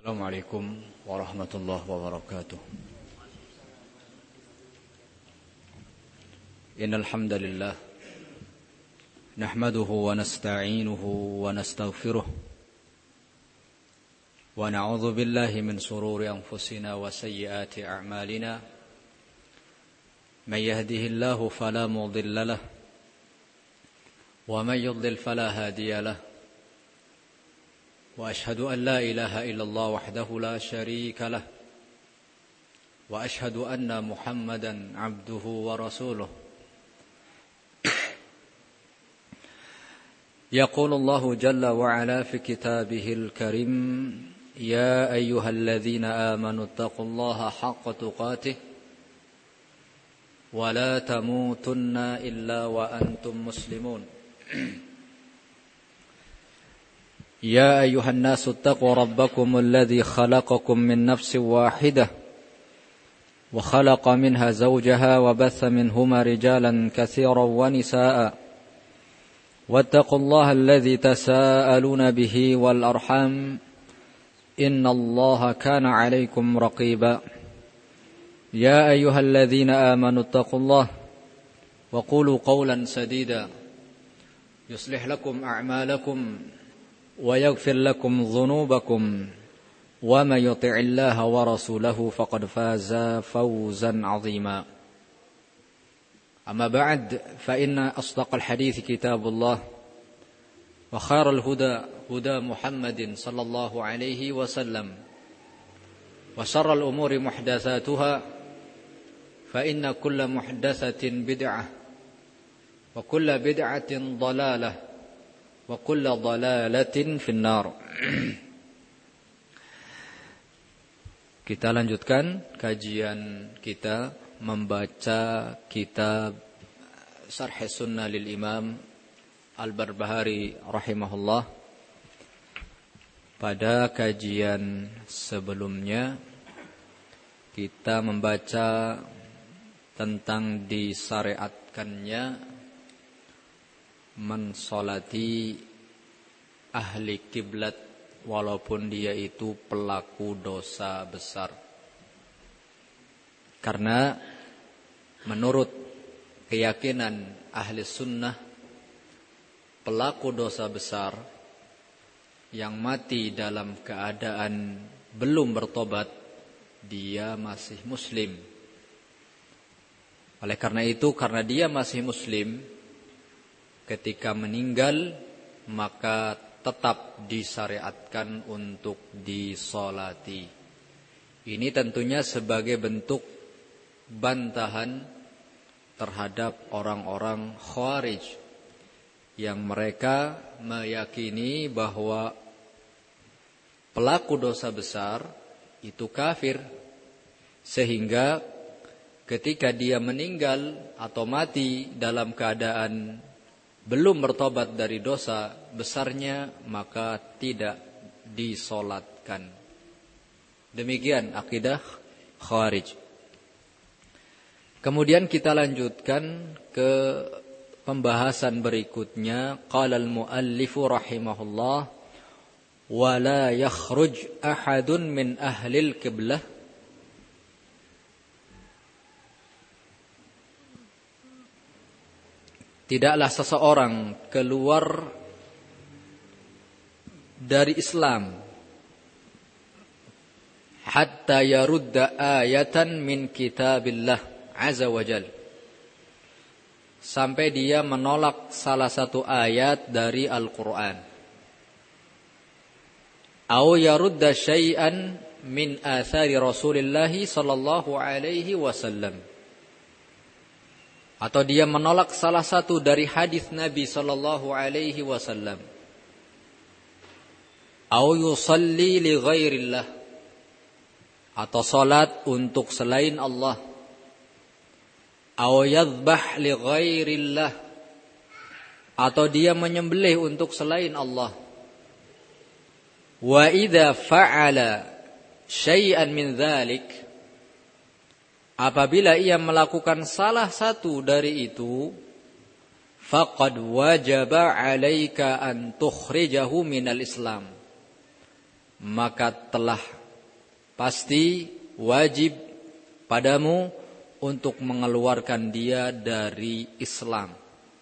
Assalamualaikum warahmatullahi wabarakatuh. Innal hamdalillah nahmaduhu wa nasta'inuhu wa nastaghfiruh wa na'udzu billahi min shururi anfusina wa sayyiati a'malina. May yahdihillahu fala mudilla lahu wa may yudlil fala hadiya lahu. وأشهد أن لا إله إلا الله وحده لا شريك له وأشهد أن محمدا عبده ورسوله. يقول الله جل وعلا في كتابه الكريم يا أيها الذين آمنوا اتقوا الله حق تقاته ولا تموتن إلا وأنتم مسلمون. يا أيها الناس اتقوا ربكم الذي خلقكم من نفس واحدة وخلق منها زوجها وبث منهما رجالا كثيرا ونساء واتقوا الله الذي تساءلون به والأرحام إن الله كان عليكم رقيبا. يا أيها الذين آمنوا اتقوا الله وقولوا قولا سديدا يصلح لكم أعمالكم ويغفر لكم ذنوبكم ومن يطع الله ورسوله فقد فاز فوزا عظيما. أما بعد فإن أصدق الحديث كتاب الله وخير الهدى هدى محمد صلى الله عليه وسلم وشر الأمور محدثاتها فإن كل محدثة بدعة وكل بدعة ضلالة wa kullu dhalalatin finnar. Kita lanjutkan kajian kita membaca kitab Syarh Sunnah lil Imam Al-Barbahari rahimahullah. Pada kajian sebelumnya kita membaca tentang disyariatkannya mensolati ahli kiblat walaupun dia itu pelaku dosa besar. Karena menurut keyakinan ahli sunnah, pelaku dosa besar yang mati dalam keadaan belum bertobat, dia masih muslim. Oleh karena itu, karena dia masih muslim, ketika meninggal maka tetap disyariatkan untuk disolati. Ini tentunya sebagai bentuk bantahan terhadap orang-orang Khawarij yang mereka meyakini bahwa pelaku dosa besar itu kafir, sehingga ketika dia meninggal atau mati dalam keadaan belum bertobat dari dosa besarnya, maka tidak disolatkan. Demikian akidah Khawarij. Kemudian kita lanjutkan ke pembahasan berikutnya. Qala al-muallifu rahimahullah wa la yakhruj ahadun min ahlil qiblah tidaklah seseorang keluar dari Islam hatta yarudda ayatan min kitabillah azza wa jal, sampai dia menolak salah satu ayat dari Al-Quran, au yarudda syai'an min athari Rasulillahi sallallahu alaihi wasallam, atau dia menolak salah satu dari hadis Nabi sallallahu alaihi wasallam, au yusalli li ghairillah, atau salat untuk selain Allah, au yadhbah li ghairillah, atau dia menyembelih untuk selain Allah. Wa idza fa'ala syai'an min dzalik, apabila ia melakukan salah satu dari itu, faqad wajaba 'alaika an tukhrijahu minal Islam, maka telah pasti wajib padamu untuk mengeluarkan dia dari Islam.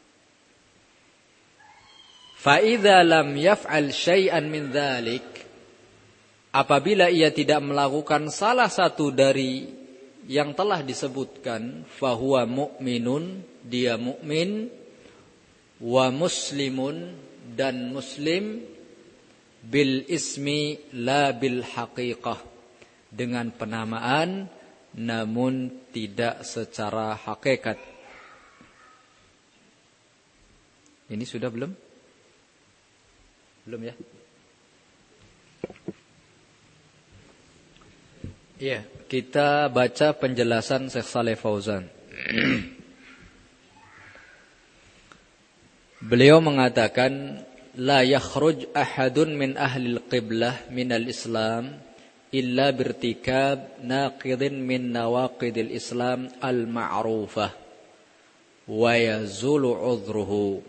Fa idza lam yaf'al syai'an min dzalik, apabila ia tidak melakukan salah satu dari yang telah disebutkan, fahuwa mu'minun, dia mukmin, wa muslimun, dan muslim, bil ismi la bil haqiqah, dengan penamaan namun tidak secara hakikat. Ini sudah belum? Belum ya? Iya, kita baca penjelasan Syekh Shalih Fauzan. Beliau mengatakan, la yakhruj ahadun min ahli al-qiblah min al-Islam illa birtikab naqidin min nawaqidil Islam al-ma'rufah wa yazulu udhruhu.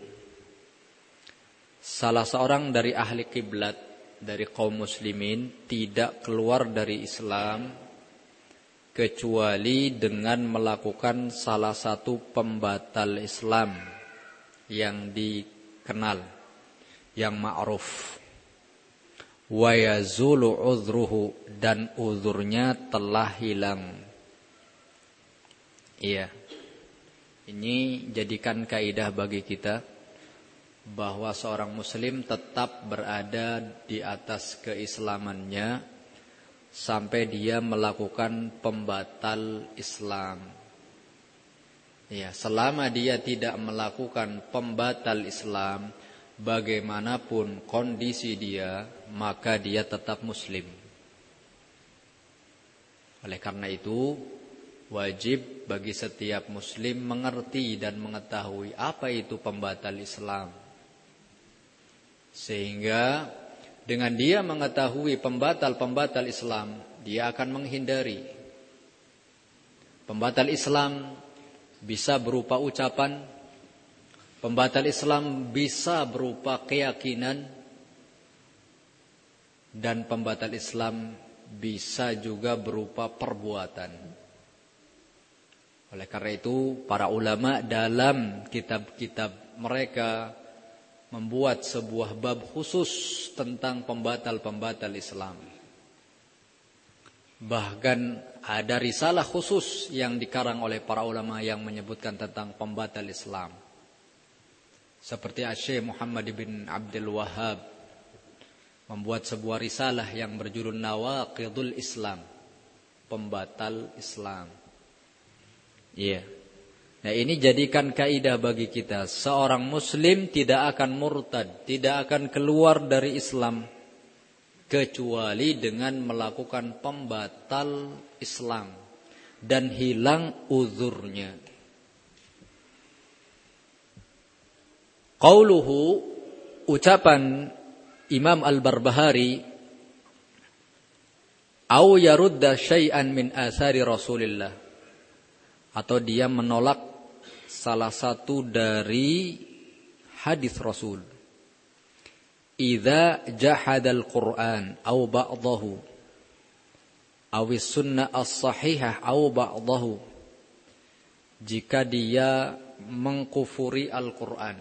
Salah seorang dari ahli kiblat, dari kaum muslimin, tidak keluar dari Islam kecuali dengan melakukan salah satu pembatal Islam yang dikenal, yang ma'ruf. Wa yazulu udhruhu, dan uzurnya telah hilang. Iya. Ini jadikan kaidah bagi kita bahwa seorang muslim tetap berada di atas keislamannya sampai dia melakukan pembatal Islam. Ya, selama dia tidak melakukan pembatal Islam, bagaimanapun kondisi dia, maka dia tetap muslim. Oleh karena itu, wajib bagi setiap muslim mengerti dan mengetahui apa itu pembatal Islam. Sehingga dengan dia mengetahui pembatal-pembatal Islam, dia akan menghindari. Pembatal Islam bisa berupa ucapan, pembatal Islam bisa berupa keyakinan, dan pembatal Islam bisa juga berupa perbuatan. Oleh karena itu, para ulama dalam kitab-kitab mereka membuat sebuah bab khusus tentang pembatal-pembatal Islam. Bahkan ada risalah khusus yang dikarang oleh para ulama yang menyebutkan tentang pembatal Islam. Seperti Syekh Muhammad bin Abdul Wahhab membuat sebuah risalah yang berjudul Nawaqidul Islam, pembatal Islam. Iya. Nah, ini jadikan kaidah bagi kita. Seorang muslim tidak akan murtad, tidak akan keluar dari Islam kecuali dengan melakukan pembatal Islam dan hilang uzurnya. Qauluhu, ucapan Imam Al-Barbahari, au yarudda syai'an min athari Rasulillah, atau dia menolak salah satu dari hadis Rasul. Idza jahadal Qur'an au ba'dahu aw sunnah as-sahihah au ba'dahu, jika dia mengkufuri Al-Qur'an,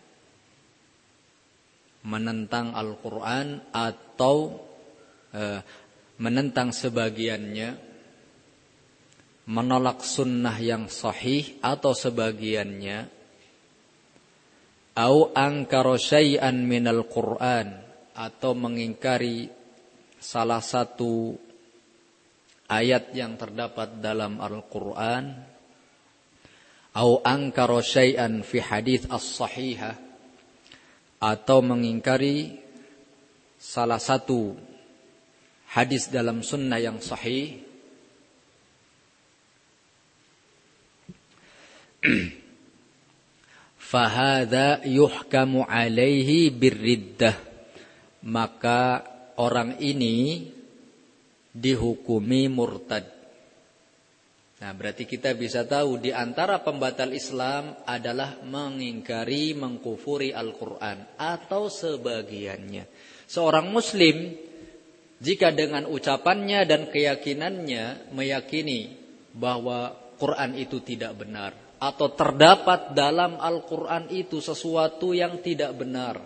menentang Al-Qur'an atau menentang sebagiannya, menolak sunnah yang sahih atau sebagiannya, au angkara syai'an minal Qur'an, atau mengingkari salah satu ayat yang terdapat dalam Al-Qur'an, au angkara syai'an fi hadits as-sahihah, atau mengingkari salah satu hadis dalam sunnah yang sahih, fahadha yuhkamu alaihi birriddah, maka orang ini dihukumi murtad. Nah, berarti kita bisa tahu di antara pembatal Islam adalah mengingkari, mengkufuri Al-Quran atau sebagiannya. Seorang muslim jika dengan ucapannya dan keyakinannya meyakini bahwa Quran itu tidak benar, atau terdapat dalam Al-Quran itu sesuatu yang tidak benar,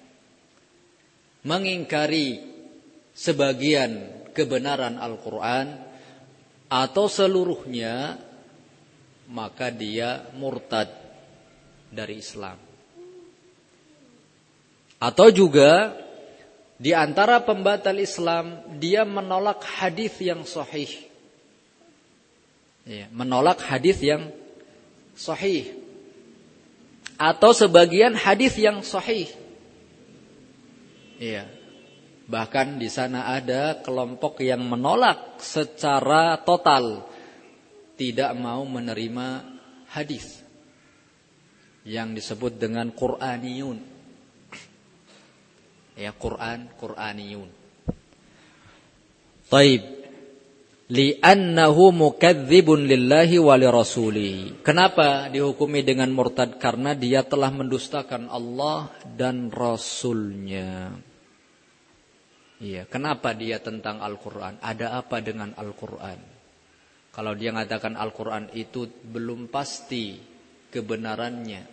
mengingkari sebagian kebenaran Al-Quran atau seluruhnya, maka dia murtad dari Islam. Atau juga di antara pembatal Islam, dia menolak hadis yang sahih. Ya, menolak hadis yang sahih atau sebagian hadis yang sahih. Ya. Bahkan di sana ada kelompok yang menolak secara total, tidak mau menerima hadis yang disebut dengan Qur'aniyun. Ya, Qur'aniyun. Taib. Li'annahu mukadzibun lillahi wa lirasulihi. Kenapa dihukumi dengan murtad? Karena dia telah mendustakan Allah dan Rasulnya. Iya, kenapa dia tentang Al-Quran? Ada apa dengan Al-Quran? Kalau dia mengatakan Al-Quran itu belum pasti kebenarannya,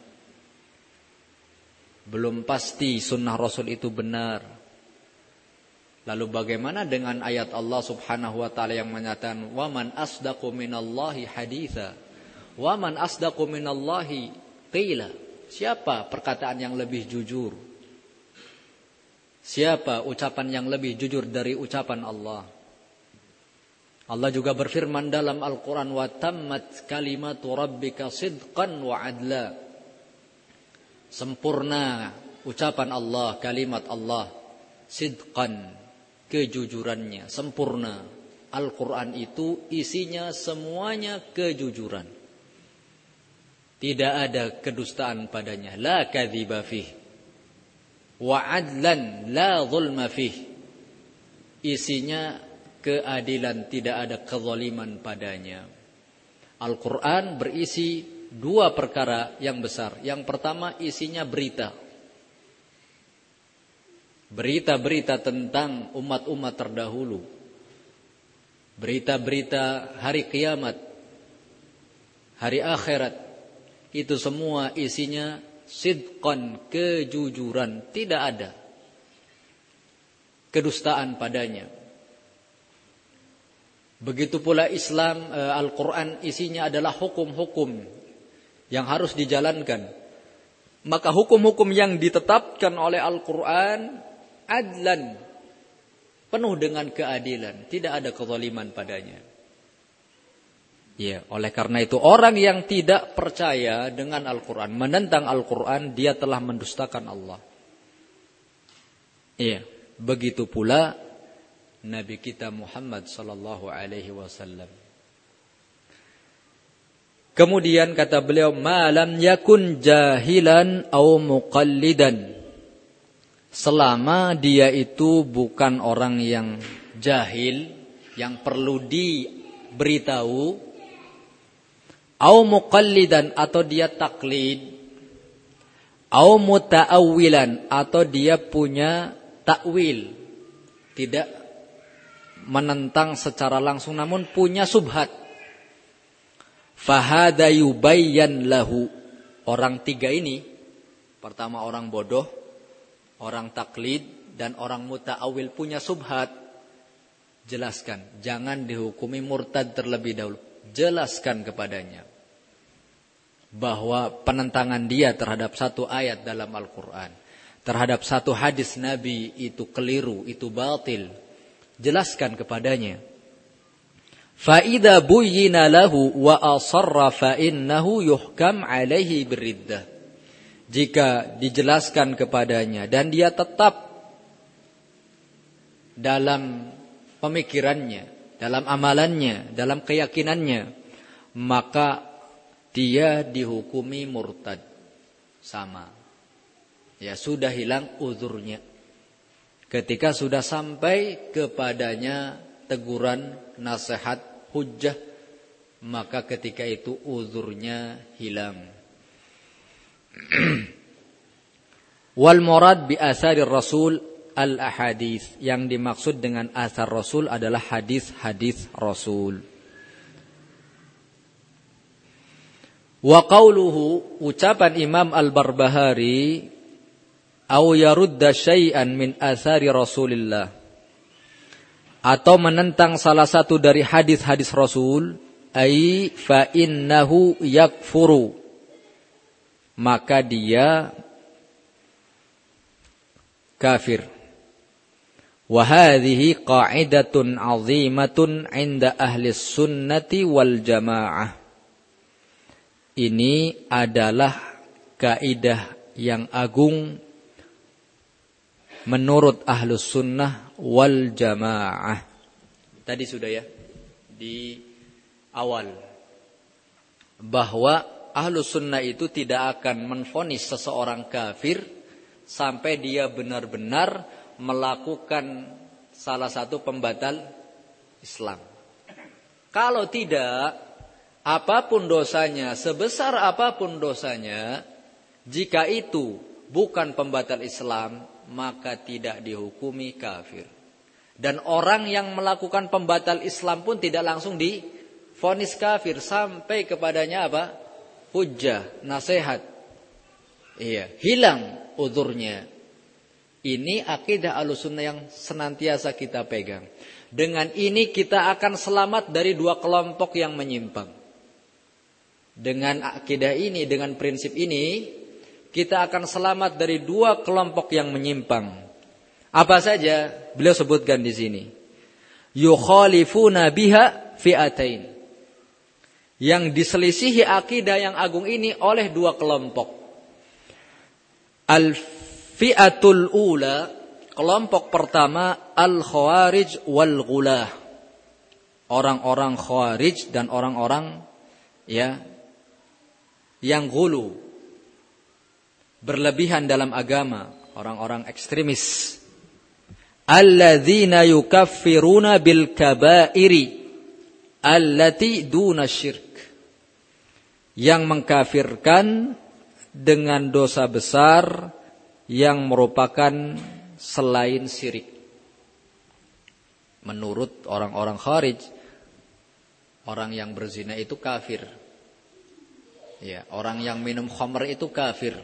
belum pasti sunnah Rasul itu benar, lalu bagaimana dengan ayat Allah subhanahu wa ta'ala yang menyatakan wa man asdaqu minallahi haditha, wa man asdaqu minallahi qila? Siapa perkataan yang lebih jujur? Siapa ucapan yang lebih jujur dari ucapan Allah? Allah juga berfirman dalam Al-Quran, wa tammat kalimatu rabbika sidqan wa adla. Sempurna ucapan Allah, kalimat Allah, sidqan, kejujurannya, sempurna. Al-Quran itu isinya semuanya kejujuran. Tidak ada kedustaan padanya. La kadhiba fih. Wa adlan la zulma fih. Isinya keadilan, tidak ada kezaliman padanya. Al-Quran berisi dua perkara yang besar. Yang pertama isinya berita. Berita-berita tentang umat-umat terdahulu. Berita-berita hari kiamat, hari akhirat. Itu semua isinya sidqan, kejujuran, tidak ada kedustaan padanya. Begitu pula Islam, Al-Quran isinya adalah hukum-hukum yang harus dijalankan. Maka hukum-hukum yang ditetapkan oleh Al-Quran adlan, penuh dengan keadilan, tidak ada kezaliman padanya. Ya, oleh karena itu orang yang tidak percaya dengan Al-Quran, menentang Al-Quran, dia telah mendustakan Allah. Ya, begitu pula Nabi kita Muhammad sallallahu alaihi wasallam. Kemudian kata beliau, ma lam yakun jahilan au muqallidan. Selama dia itu bukan orang yang jahil, yang perlu diberitahu, au muqallidan, atau dia taklid, au muta'awwilan, atau dia punya takwil, tidak menentang secara langsung namun punya subhat. Fahada yubayyan lahu. Orang tiga ini, pertama orang bodoh, orang taklid, dan orang muta'awil punya subhat. Jelaskan, jangan dihukumi murtad terlebih dahulu. Jelaskan kepadanya bahwa penentangan dia terhadap satu ayat dalam Al-Quran, terhadap satu hadis Nabi itu keliru, itu batil. Jelaskan kepadanya. Fa idza buyyina lahu wa asarra fa innahu yuhkam alaihi birriddah. Jika dijelaskan kepadanya dan dia tetap dalam pemikirannya, dalam amalannya, dalam keyakinannya, maka dia dihukumi murtad. Sama. Ya, sudah hilang uzurnya. Ketika sudah sampai kepadanya teguran, nasihat, hujjah, maka ketika itu uzurnya hilang. Wal murad bi asarir rasul al-ahadits. Yang dimaksud dengan athar Rasul adalah hadis-hadis Rasul. Wa qauluhu, ucapan Imam Al-Barbahari, au yarudda syai'an min athari Rasulillah, atau menentang salah satu dari hadis-hadis Rasul, ai fa innahu yakfuru, maka dia kafir. Wa hadhihi qa'idatun 'azimatun 'inda ahli sunnati wal jamaah. Ini adalah kaidah yang agung menurut ahlus sunnah wal jamaah. Tadi sudah ya di awal bahwa ahlus sunnah itu tidak akan menvonis seseorang kafir sampai dia benar-benar melakukan salah satu pembatal Islam. Kalau tidak, apapun dosanya, sebesar apapun dosanya, jika itu bukan pembatal Islam, maka tidak dihukumi kafir. Dan orang yang melakukan pembatal Islam pun tidak langsung divonis kafir, sampai kepadanya apa? Hujjah, nasihat. Iya, hilang uzurnya. Ini akidah Ahlussunnah yang senantiasa kita pegang. Dengan ini kita akan selamat dari dua kelompok yang menyimpang. Dengan akidah ini, dengan prinsip ini, kita akan selamat dari dua kelompok yang menyimpang. Apa saja? Beliau sebutkan di sini. Yukhalifuna biha fi'atain. Yang diselisihi akidah yang agung ini oleh dua kelompok. Al-fi'atul ula, kelompok pertama, al-khawarij wal-ghulah. Orang-orang khawarij dan orang-orang yang ghulu, berlebihan dalam agama, orang-orang ekstremis. Alladzina yukaffiruna bil kabairi allati duna syirk. Yang mengkafirkan dengan dosa besar yang merupakan selain syirik. Menurut orang-orang kharij, orang yang berzina itu kafir. Ya, orang yang minum khamr itu kafir.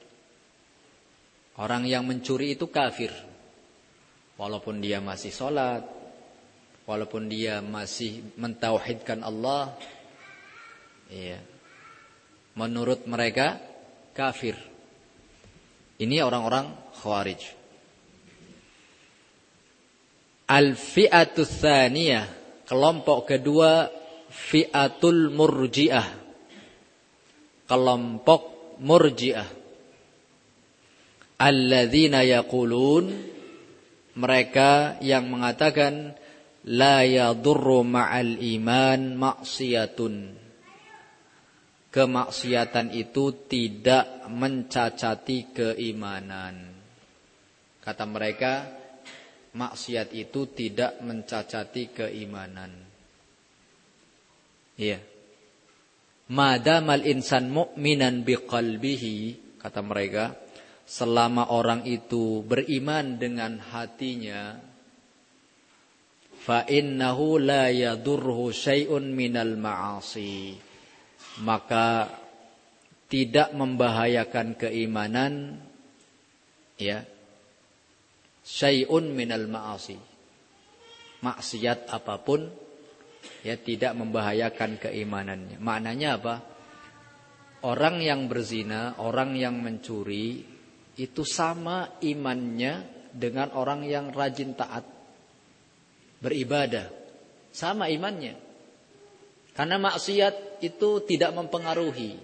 Orang yang mencuri itu kafir. Walaupun dia masih sholat, walaupun dia masih mentauhidkan Allah, ya, menurut mereka kafir. Ini orang-orang khawarij. Al-fi'atus tsaniyah, kelompok kedua, fi'atul murji'ah, kelompok murji'ah. Alladzina yaqulun, mereka yang mengatakan la yadurru ma'al iman maksiyatun. Kemaksiatan itu tidak mencacati keimanan. Kata mereka, maksiat itu tidak mencacati keimanan. Iya. Madamal insan mu'minan biqalbihi, kata mereka, selama orang itu beriman dengan hatinya, fa innahu la yadurruhu syai'un minal ma'asi, maka tidak membahayakan keimanan, ya, syai'un minal ma'asi, maksiat apapun, ya, tidak membahayakan keimanannya. Maknanya apa? Orang yang berzina, orang yang mencuri, itu sama imannya dengan orang yang rajin taat beribadah. Sama imannya. Karena maksiat itu tidak mempengaruhi.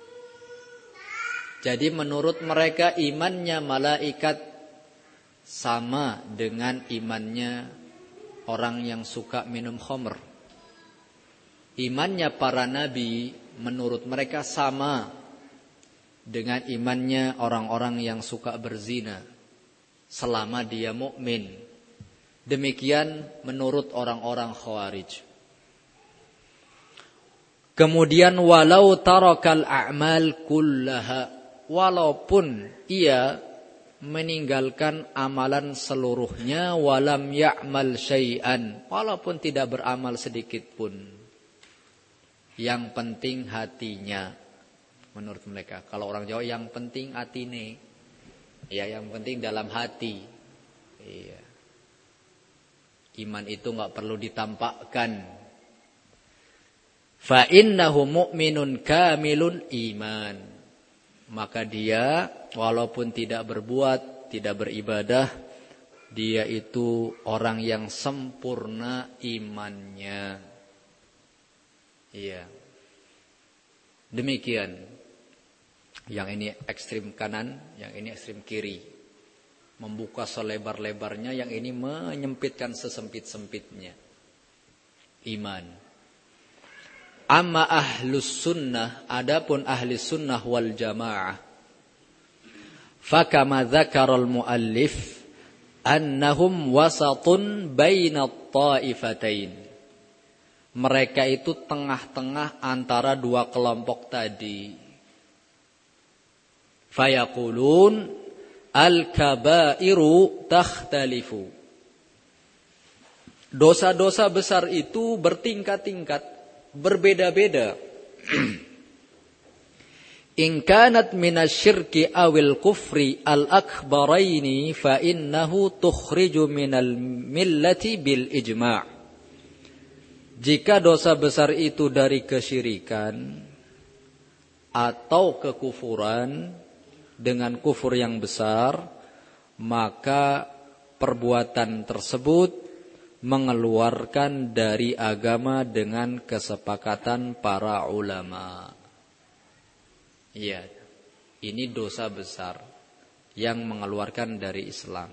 Jadi menurut mereka imannya malaikat sama dengan imannya orang yang suka minum khamr. Imannya para nabi menurut mereka sama dengan imannya orang-orang yang suka berzina, selama dia mukmin. Demikian menurut orang-orang khawarij. Kemudian walau tarakal a'mal kullaha, walaupun ia meninggalkan amalan seluruhnya, walam ya'mal syai'an, walaupun tidak beramal sedikit pun. Yang penting hatinya, menurut mereka. Kalau orang Jawa yang penting atine, ya yang penting dalam hati. Iya. Iman itu enggak perlu ditampakkan. Fa innahu mu'minun kamilun iman. Maka dia walaupun tidak berbuat, tidak beribadah, dia itu orang yang sempurna imannya. Iya. Demikian. Yang ini ekstrim kanan, yang ini ekstrim kiri. Membuka selebar-lebarnya, yang ini menyempitkan sesempit-sempitnya. Iman. Amma ahlus sunnah, adapun ahli sunnah wal jamaah, fakama dzakaral muallif annahum wasatun bainat ta'ifatain. Mereka itu tengah-tengah antara dua kelompok tadi. Fayaqulun al-kabairu takhtalifu. Dosa-dosa besar itu bertingkat-tingkat, berbeda-beda. In kanat minasyirki awil kufri al-akbaraini fa innahu tukhriju minal millati bil ijma'. Jika dosa besar itu dari kesyirikan atau kekufuran dengan kufur yang besar, maka perbuatan tersebut mengeluarkan dari agama dengan kesepakatan para ulama. Iya, ini dosa besar yang mengeluarkan dari Islam.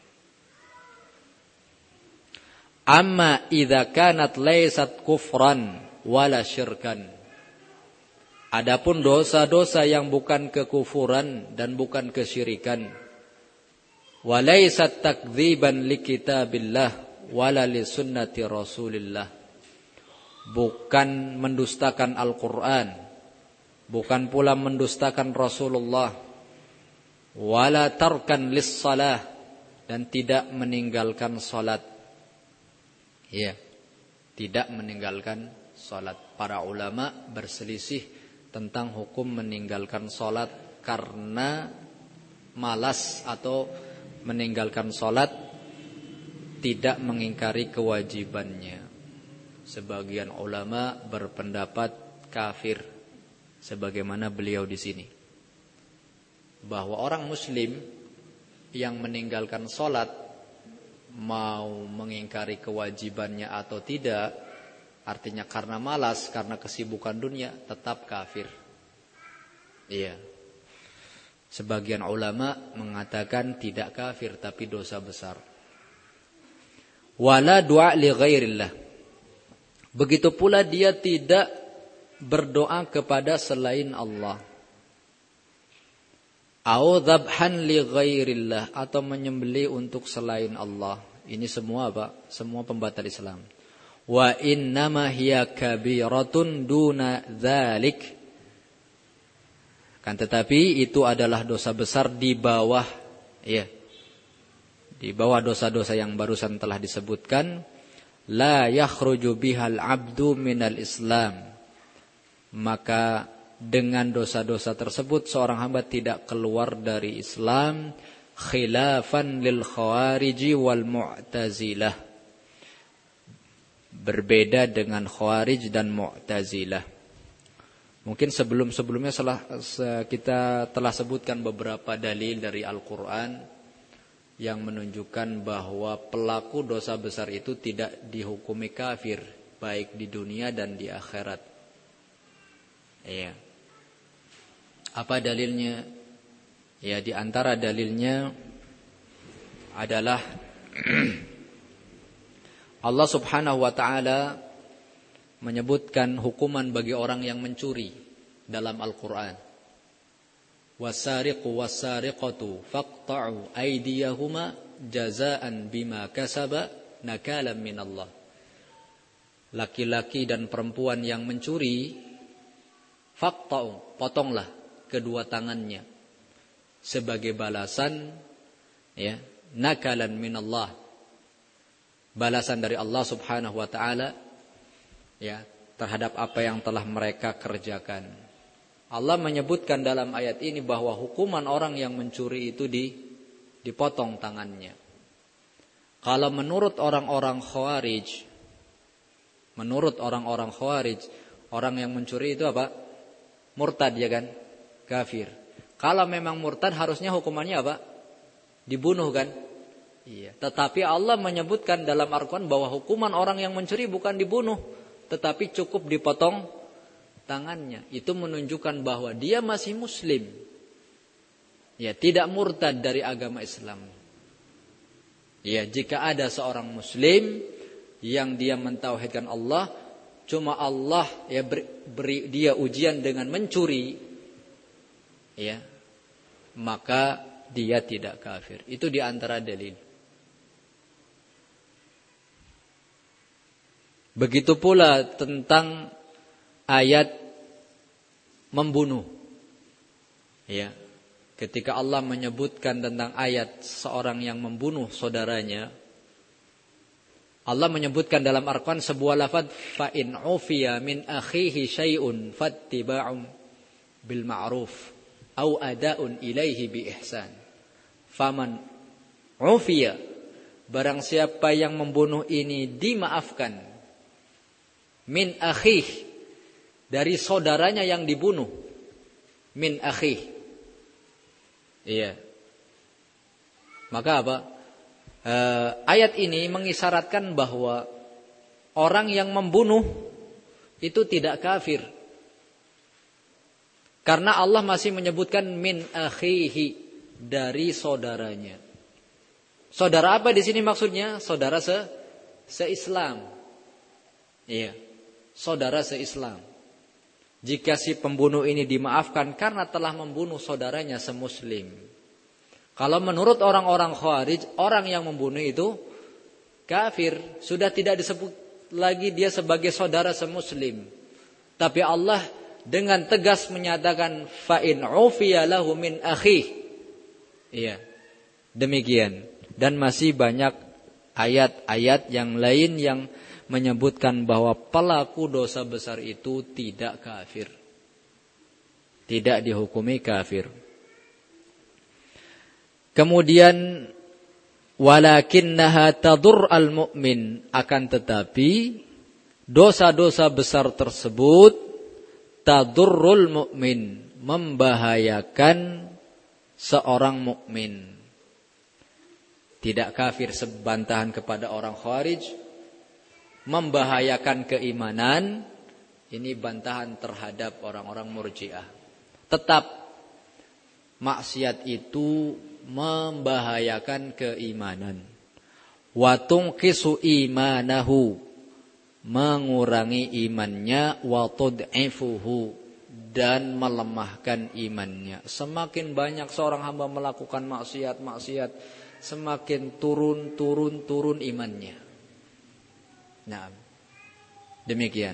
Amma idza kanat laysat kufran wala syirkan. Adapun dosa-dosa yang bukan kekufuran dan bukan kesyirikan, walaysat takdziban likitabillah wala li sunnati Rasulillah, bukan mendustakan Al-Qur'an, bukan pula mendustakan Rasulullah, wala tarkan lis salah, dan tidak meninggalkan salat. Ya, tidak meninggalkan salat. Para ulama berselisih tentang hukum meninggalkan salat karena malas atau meninggalkan salat tidak mengingkari kewajibannya. Sebagian ulama berpendapat kafir, sebagaimana beliau di sini, bahwa orang muslim yang meninggalkan salat, mau mengingkari kewajibannya atau tidak, artinya karena malas, karena kesibukan dunia, tetap kafir. Iya. Sebagian ulama mengatakan tidak kafir tapi dosa besar. Wala du'a li ghairillah. Begitu pula dia tidak berdoa kepada selain Allah. Au dzabhan li ghairillah, atau menyembelih untuk selain Allah. Ini semua apa? Semua pembatal Islam. Wa innama hiya kabiratun duna dzalik. Kan tetapi itu adalah dosa besar di bawah, ya, di bawah dosa-dosa yang barusan telah disebutkan. La yakhruju bihal abdu minal Islam. Maka dengan dosa-dosa tersebut seorang hamba tidak keluar dari Islam, khilafan lil khawariji wal mu'tazilah. Berbeda dengan khawarij dan mu'tazilah. Mungkin sebelum-sebelumnya kita telah sebutkan beberapa dalil dari Al-Quran yang menunjukkan bahwa pelaku dosa besar itu tidak dihukumi kafir, baik di dunia dan di akhirat. Iya. Apa dalilnya? Ya, di antara dalilnya adalah Allah Subhanahu wa taala menyebutkan hukuman bagi orang yang mencuri dalam Al-Qur'an. Wasariqu wasariqatu faqta'u aydiyahuma jazaa'an bima kasaba nakalan minallah. Laki-laki dan perempuan yang mencuri, faqta'u, potonglah kedua tangannya sebagai balasan Ya, nakalan minallah. Balasan dari Allah Subhanahu wa taala ya terhadap apa yang telah mereka kerjakan. Allah menyebutkan dalam ayat ini bahwa hukuman orang yang mencuri itu dipotong tangannya. Kalau menurut orang-orang Khawarij, orang yang mencuri itu apa? Murtad, ya kan? Kafir. Kalau memang murtad harusnya hukumannya apa? Dibunuh, kan? Iya. Tetapi Allah menyebutkan dalam Al-Quran bahwa hukuman orang yang mencuri bukan dibunuh, tetapi cukup dipotong tangannya. Itu menunjukkan bahwa dia masih muslim. Ya, tidak murtad dari agama Islam. Ya, jika ada seorang muslim yang dia mentauhidkan Allah, cuma Allah ya beri dia ujian dengan mencuri, ya, maka dia tidak kafir. Itu di antara dalil. Begitu pula tentang ayat membunuh. Ya. Ketika Allah menyebutkan tentang ayat seorang yang membunuh saudaranya, Allah menyebutkan dalam Al-Quran sebuah lafaz, fa in ufiya min akhihi syai'un fattiba'un bil ma'ruf au ada'un ilaihi bi ihsan. Faman ufiya, barang siapa yang membunuh ini dimaafkan, min akhih, dari saudaranya yang dibunuh, min akhih. Iya. Maka apa? Ayat ini mengisyaratkan bahwa orang yang membunuh itu tidak kafir. Karena Allah masih menyebutkan min akhihi, dari saudaranya. Saudara apa di sini maksudnya? Saudara se-Islam. Iya. Saudara se-Islam. Jika si pembunuh ini dimaafkan karena telah membunuh saudaranya semuslim. Kalau menurut orang-orang Khawarij, orang yang membunuh itu kafir. Sudah tidak disebut lagi dia sebagai saudara semuslim. Tapi Allah dengan tegas menyatakan fa in ufiya lahu min akhih. Iya. Demikian. Dan masih banyak ayat-ayat yang lain yang menyebutkan bahwa pelaku dosa besar itu tidak kafir. Tidak dihukumi kafir. Kemudian walakinnaha tadur al-mu'min, akan tetapi dosa-dosa besar tersebut tadurrul mu'min, membahayakan seorang mukmin. Tidak kafir sebantahan kepada orang Khawarij, membahayakan keimanan, ini bantahan terhadap orang-orang Murji'ah. Tetap maksiat itu membahayakan keimanan. Wa tunqisu imanahu, mengurangi imannya, wa tud'ifuhu, dan melemahkan imannya. Semakin banyak seorang hamba melakukan maksiat, semakin turun imannya. Nah, demikian.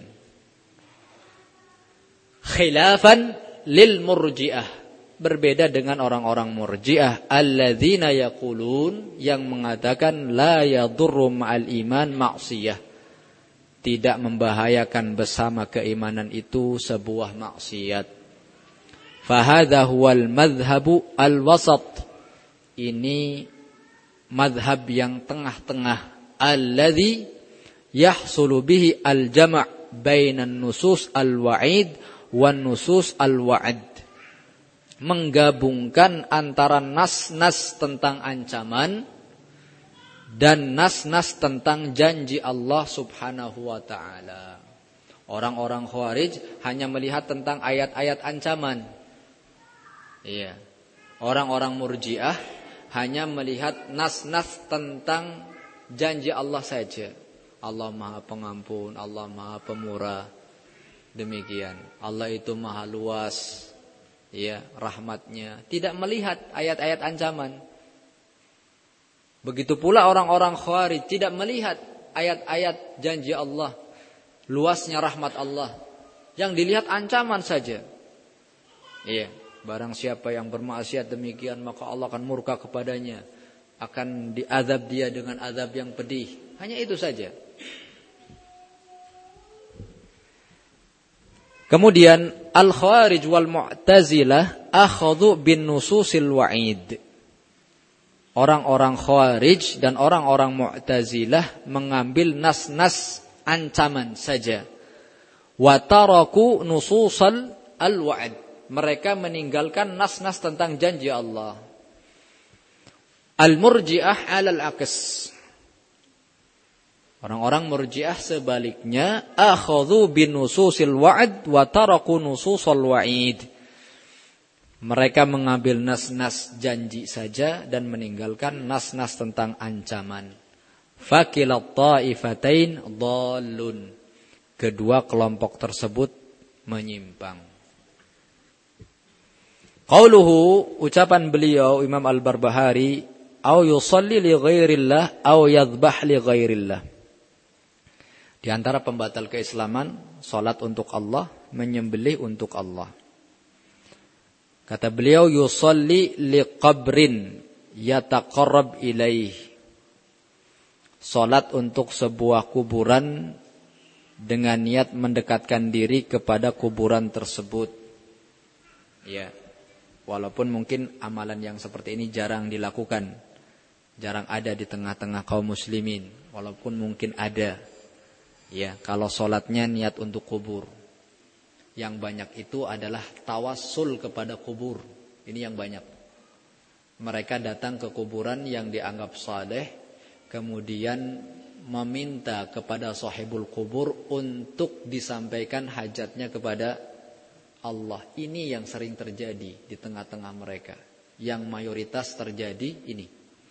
Khilafan lil murji'ah, berbeda dengan orang-orang murji'ah alladzina yaqulun, yang mengatakan la yadurru ma'al iman ma'siyah, tidak membahayakan bersama keimanan itu sebuah maksiat. Fahadha huwal madhhabu al-wasat, ini madhab yang tengah-tengah, alladzi yahsulu bihi al-jama' bainan nusus al-wa'id wan nusus al-wa'd, menggabungkan antara nas-nas tentang ancaman dan nas-nas tentang janji Allah Subhanahu wa taala. Orang-orang Khawarij hanya melihat tentang ayat-ayat ancaman. Iya. Orang-orang Murji'ah hanya melihat nas-nas tentang janji Allah saja. Allah Maha Pengampun, Allah Maha Pemurah. Demikian. Allah itu Maha luas, ya, rahmatnya. Tidak melihat ayat-ayat ancaman. Begitu pula orang-orang Khawarij tidak melihat ayat-ayat janji Allah, luasnya rahmat Allah. Yang dilihat ancaman saja. Iya, barang siapa yang bermaksiat demikian maka Allah akan murka kepadanya. akan diazab dia dengan azab yang pedih. Hanya itu saja. Kemudian al-Khawarij wal Mu'tazilah akhadhu bin nususil wa'id. Orang-orang Khawarij dan orang-orang Mu'tazilah mengambil nas-nas ancaman saja. Wa taraku nususal al-wa'id. Mereka meninggalkan nas-nas tentang janji Allah. Al-Murji'ah 'alal aqs. Orang-orang Murji'ah sebaliknya akhadhu bin nususil wa'd wa taraku nususal wa'id. Mereka mengambil nas-nas janji saja dan meninggalkan nas-nas tentang ancaman. Fakilat ta'ifatain dhallun. Kedua kelompok tersebut menyimpang. Qauluhu, ucapan beliau Imam Al-Barbahari, au yusalli li ghairillah au yadhbah li ghairillah. Di antara pembatal keislaman, salat untuk Allah, menyembelih untuk Allah. Kata beliau, yusalli li qabrin yataqarrab ilaih. Salat untuk sebuah kuburan dengan niat mendekatkan diri kepada kuburan tersebut. Ya. Walaupun mungkin amalan yang seperti ini jarang dilakukan. Jarang ada di tengah-tengah kaum muslimin. Walaupun mungkin ada. Ya, kalau sholatnya niat untuk kubur. Yang banyak itu adalah tawassul kepada kubur. Ini yang banyak. Mereka datang ke kuburan yang dianggap saleh, kemudian meminta kepada sahibul kubur untuk disampaikan hajatnya kepada Allah. Ini yang sering terjadi di tengah-tengah mereka. Yang mayoritas terjadi ini.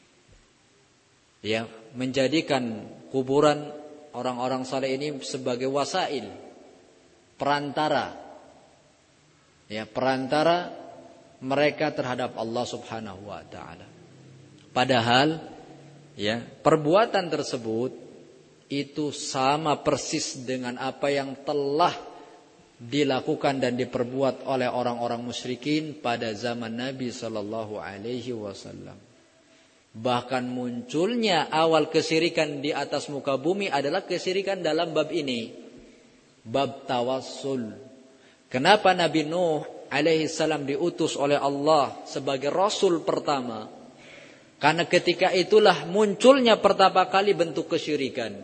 Ya, menjadikan kuburan orang-orang saleh ini sebagai wasail, perantara. Ya, perantara mereka terhadap Allah Subhanahu wa taala. Padahal ya, perbuatan tersebut itu sama persis dengan apa yang telah dilakukan dan diperbuat oleh orang-orang musyrikin pada zaman Nabi sallallahu alaihi wasallam. Bahkan munculnya awal kesyirikan di atas muka bumi adalah kesyirikan dalam bab ini. Bab tawassul. Kenapa Nabi Nuh alaihi salam diutus oleh Allah sebagai rasul pertama? Karena ketika itulah munculnya pertama kali bentuk kesyirikan.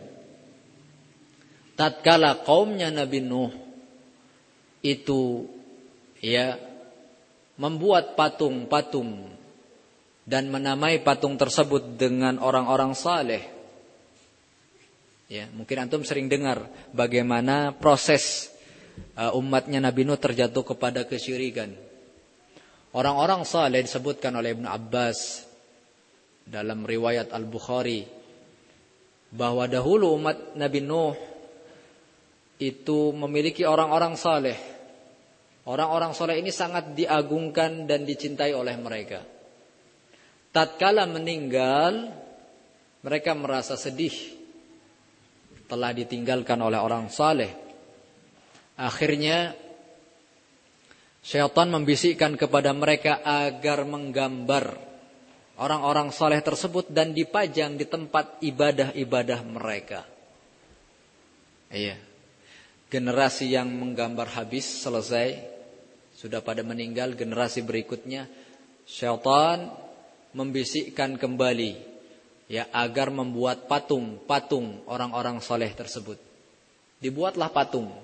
Tatkala kaumnya Nabi Nuh itu ya membuat patung-patung dan menamai patung tersebut dengan orang-orang saleh. Ya, mungkin antum sering dengar bagaimana proses umatnya Nabi Nuh terjatuh kepada kesyirikan. Orang-orang saleh disebutkan oleh Ibnu Abbas dalam riwayat Al-Bukhari bahwa dahulu umat Nabi Nuh itu memiliki orang-orang saleh. Orang-orang saleh ini sangat diagungkan dan dicintai oleh mereka. Tatkala meninggal, mereka merasa sedih telah ditinggalkan oleh orang saleh. Akhirnya syaitan membisikkan kepada mereka agar menggambar orang-orang saleh tersebut dan dipajang di tempat ibadah-ibadah mereka. Iya. Generasi yang menggambar habis, selesai, sudah pada meninggal. Generasi berikutnya syaitan membisikkan kembali ya agar membuat patung orang-orang soleh tersebut. Dibuatlah patung.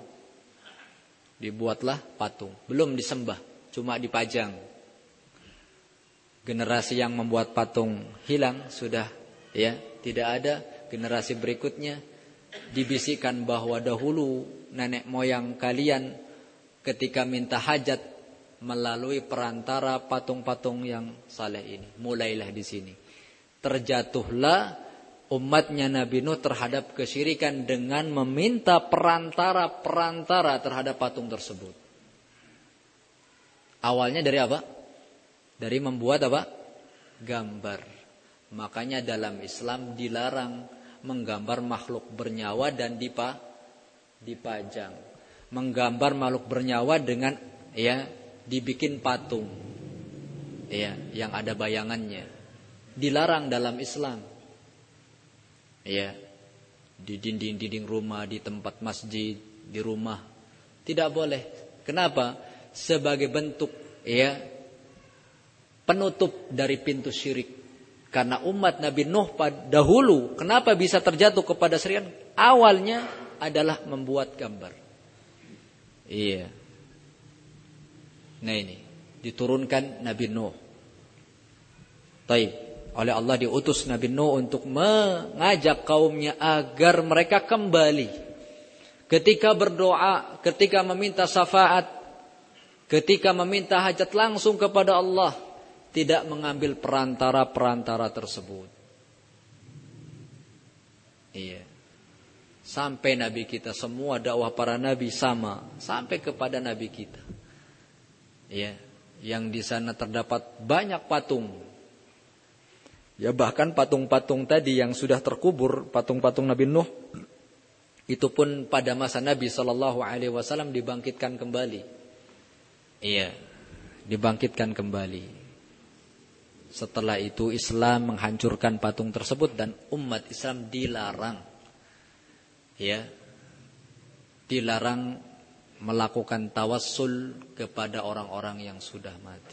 Belum disembah, cuma dipajang. Generasi yang membuat patung hilang, sudah ya tidak ada. Generasi berikutnya dibisikkan bahwa dahulu nenek moyang kalian ketika minta hajat melalui perantara patung-patung yang saleh ini. Mulailah di sini. Terjatuhlah umatnya Nabi Nuh terhadap kesyirikan dengan meminta perantara terhadap patung tersebut. Awalnya dari apa? Dari membuat apa? Gambar. Makanya dalam Islam dilarang menggambar makhluk bernyawa dan dipajang. Menggambar makhluk bernyawa dengan ya dibikin patung, ya, yang ada bayangannya. dilarang dalam Islam. Ya, di dinding-dinding rumah, di tempat masjid, di rumah tidak boleh. Kenapa? Sebagai bentuk ya penutup dari pintu syirik. Karena umat Nabi Nuh dahulu kenapa bisa terjatuh kepada syirikan? Awalnya adalah membuat gambar. Iya. Nah ini diturunkan Nabi Nuh. Taib. Oleh Allah diutus Nabi Nuh untuk mengajak kaumnya agar mereka kembali. Ketika berdoa, ketika meminta syafaat, ketika meminta hajat langsung kepada Allah, tidak mengambil perantara-perantara tersebut. Iya. Sampai Nabi kita, semua dakwah para Nabi sama, sampai kepada Nabi kita. Iya. Yang di sana terdapat banyak patung. Ya bahkan patung-patung tadi yang sudah terkubur, patung-patung Nabi Nuh, itu pun pada masa Nabi SAW dibangkitkan kembali. Iya. Dibangkitkan kembali. Setelah itu Islam menghancurkan patung tersebut dan umat Islam dilarang, ya, dilarang melakukan tawassul kepada orang-orang yang sudah mati.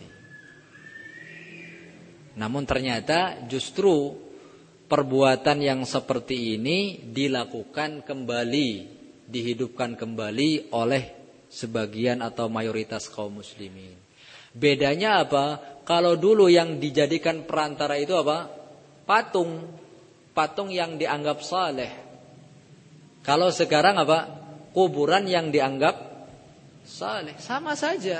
Namun ternyata justru perbuatan yang seperti ini dilakukan kembali, dihidupkan kembali oleh sebagian atau mayoritas kaum muslimin. Bedanya apa? Kalau dulu yang dijadikan perantara itu apa? Patung. Patung yang dianggap saleh. Kalau sekarang apa? Kuburan yang dianggap saleh. Sama saja.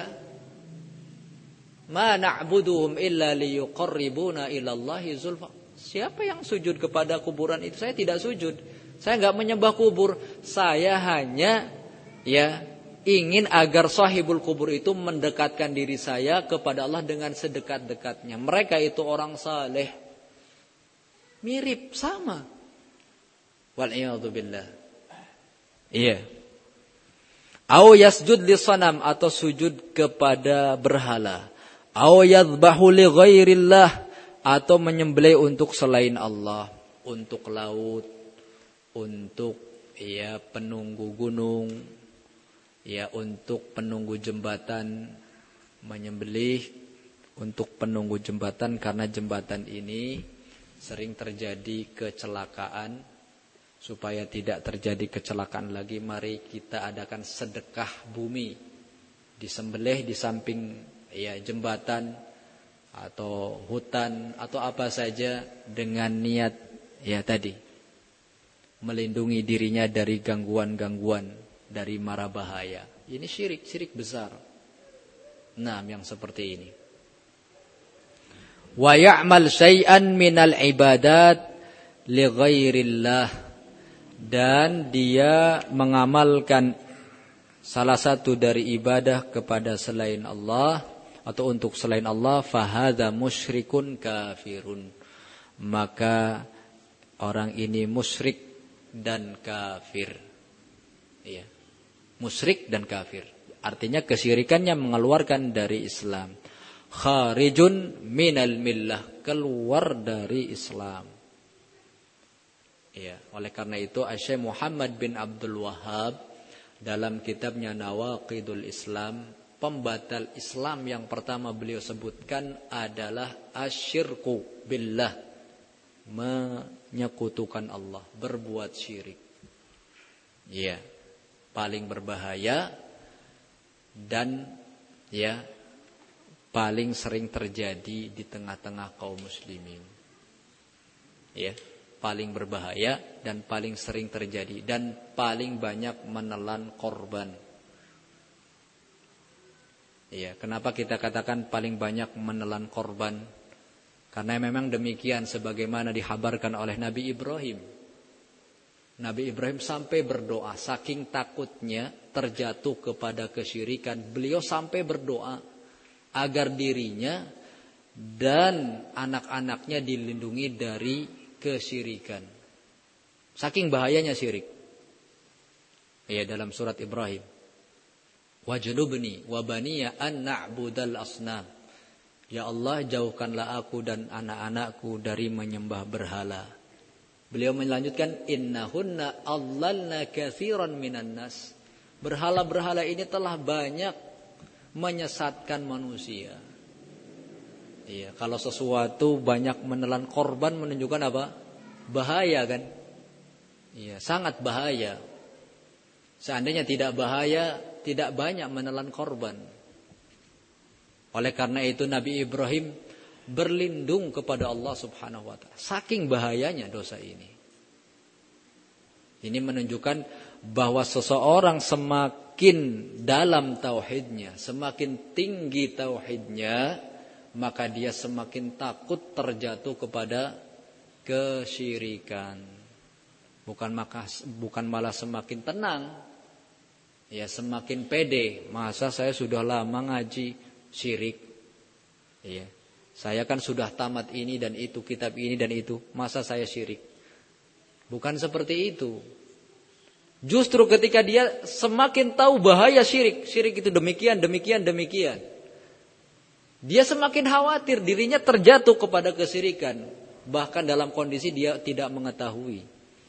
Ma na'buduhum illa liyuqarribuna ilallahi zulfa. Siapa yang sujud kepada kuburan itu? Saya tidak sujud. Saya enggak menyembah kubur. Saya hanya ingin agar sahibul kubur itu mendekatkan diri saya kepada Allah dengan sedekat-dekatnya. Mereka itu orang saleh. Mirip, sama. Wal'iyadzubillah. Iya. Au yasjud li sanam, atau sujud kepada berhala. Au yadhbahu li ghairillah, atau menyembelih untuk selain Allah. Untuk laut, untuk penunggu gunung, untuk penunggu jembatan, menyembelih untuk penunggu jembatan karena jembatan ini sering terjadi kecelakaan. Supaya tidak terjadi kecelakaan lagi, mari kita adakan sedekah bumi, disembelih di samping jembatan atau hutan atau apa saja dengan niat tadi melindungi dirinya dari gangguan-gangguan, dari mara bahaya. Ini syirik besar. Nah, yang seperti ini. Wa ya'mal syai'an minal ibadat li ghairillah, dan dia mengamalkan salah satu dari ibadah kepada selain Allah atau untuk selain Allah, fahadza musyrikun kafirun. Maka orang ini musyrik dan kafir. Iya. Musyrik dan kafir. Artinya kesyirikannya mengeluarkan dari Islam. Kharijun minal millah, keluar dari Islam. Ya, oleh karena itu Syekh Muhammad bin Abdul Wahhab dalam kitabnya Nawaqidul Islam, pembatal Islam yang pertama beliau sebutkan adalah asyirku billah, menyekutukan Allah, berbuat syirik. Ya, paling berbahaya dan paling sering terjadi di tengah-tengah kaum muslimin. Ya, paling berbahaya dan paling sering terjadi dan paling banyak menelan korban. Ya, kenapa kita katakan paling banyak menelan korban? Karena memang demikian sebagaimana dihabarkan oleh Nabi Ibrahim. Nabi Ibrahim sampai berdoa, saking takutnya terjatuh kepada kesyirikan, beliau sampai berdoa agar dirinya dan anak-anaknya dilindungi dari kesyirikan. Saking bahayanya syirik. Ya, dalam surat Ibrahim. Wajnubni wa baniya an na'budal asnam. Ya Allah, jauhkanlah aku dan anak-anakku dari menyembah berhala. Beliau melanjutkan, innahunna adlalna katsiran minan nas. Berhala-berhala ini telah banyak menyesatkan manusia. Iya, kalau sesuatu banyak menelan korban menunjukkan apa? Bahaya kan? Iya, sangat bahaya. Seandainya tidak bahaya, tidak banyak menelan korban. Oleh karena itu Nabi Ibrahim berlindung kepada Allah Subhanahu wa taala. Saking bahayanya dosa ini. Ini menunjukkan bahwa seseorang semakin dalam tauhidnya, semakin tinggi tauhidnya, maka dia semakin takut terjatuh kepada kesyirikan. Bukan malah semakin tenang. Ya, semakin pede. Masa saya sudah lama ngaji syirik. Ya. Saya kan sudah tamat ini dan itu, kitab ini dan itu. Masa saya syirik? Bukan seperti itu. Justru ketika dia semakin tahu bahaya syirik. Syirik itu demikian. Dia semakin khawatir dirinya terjatuh kepada kesyirikan. Bahkan dalam kondisi dia tidak mengetahui.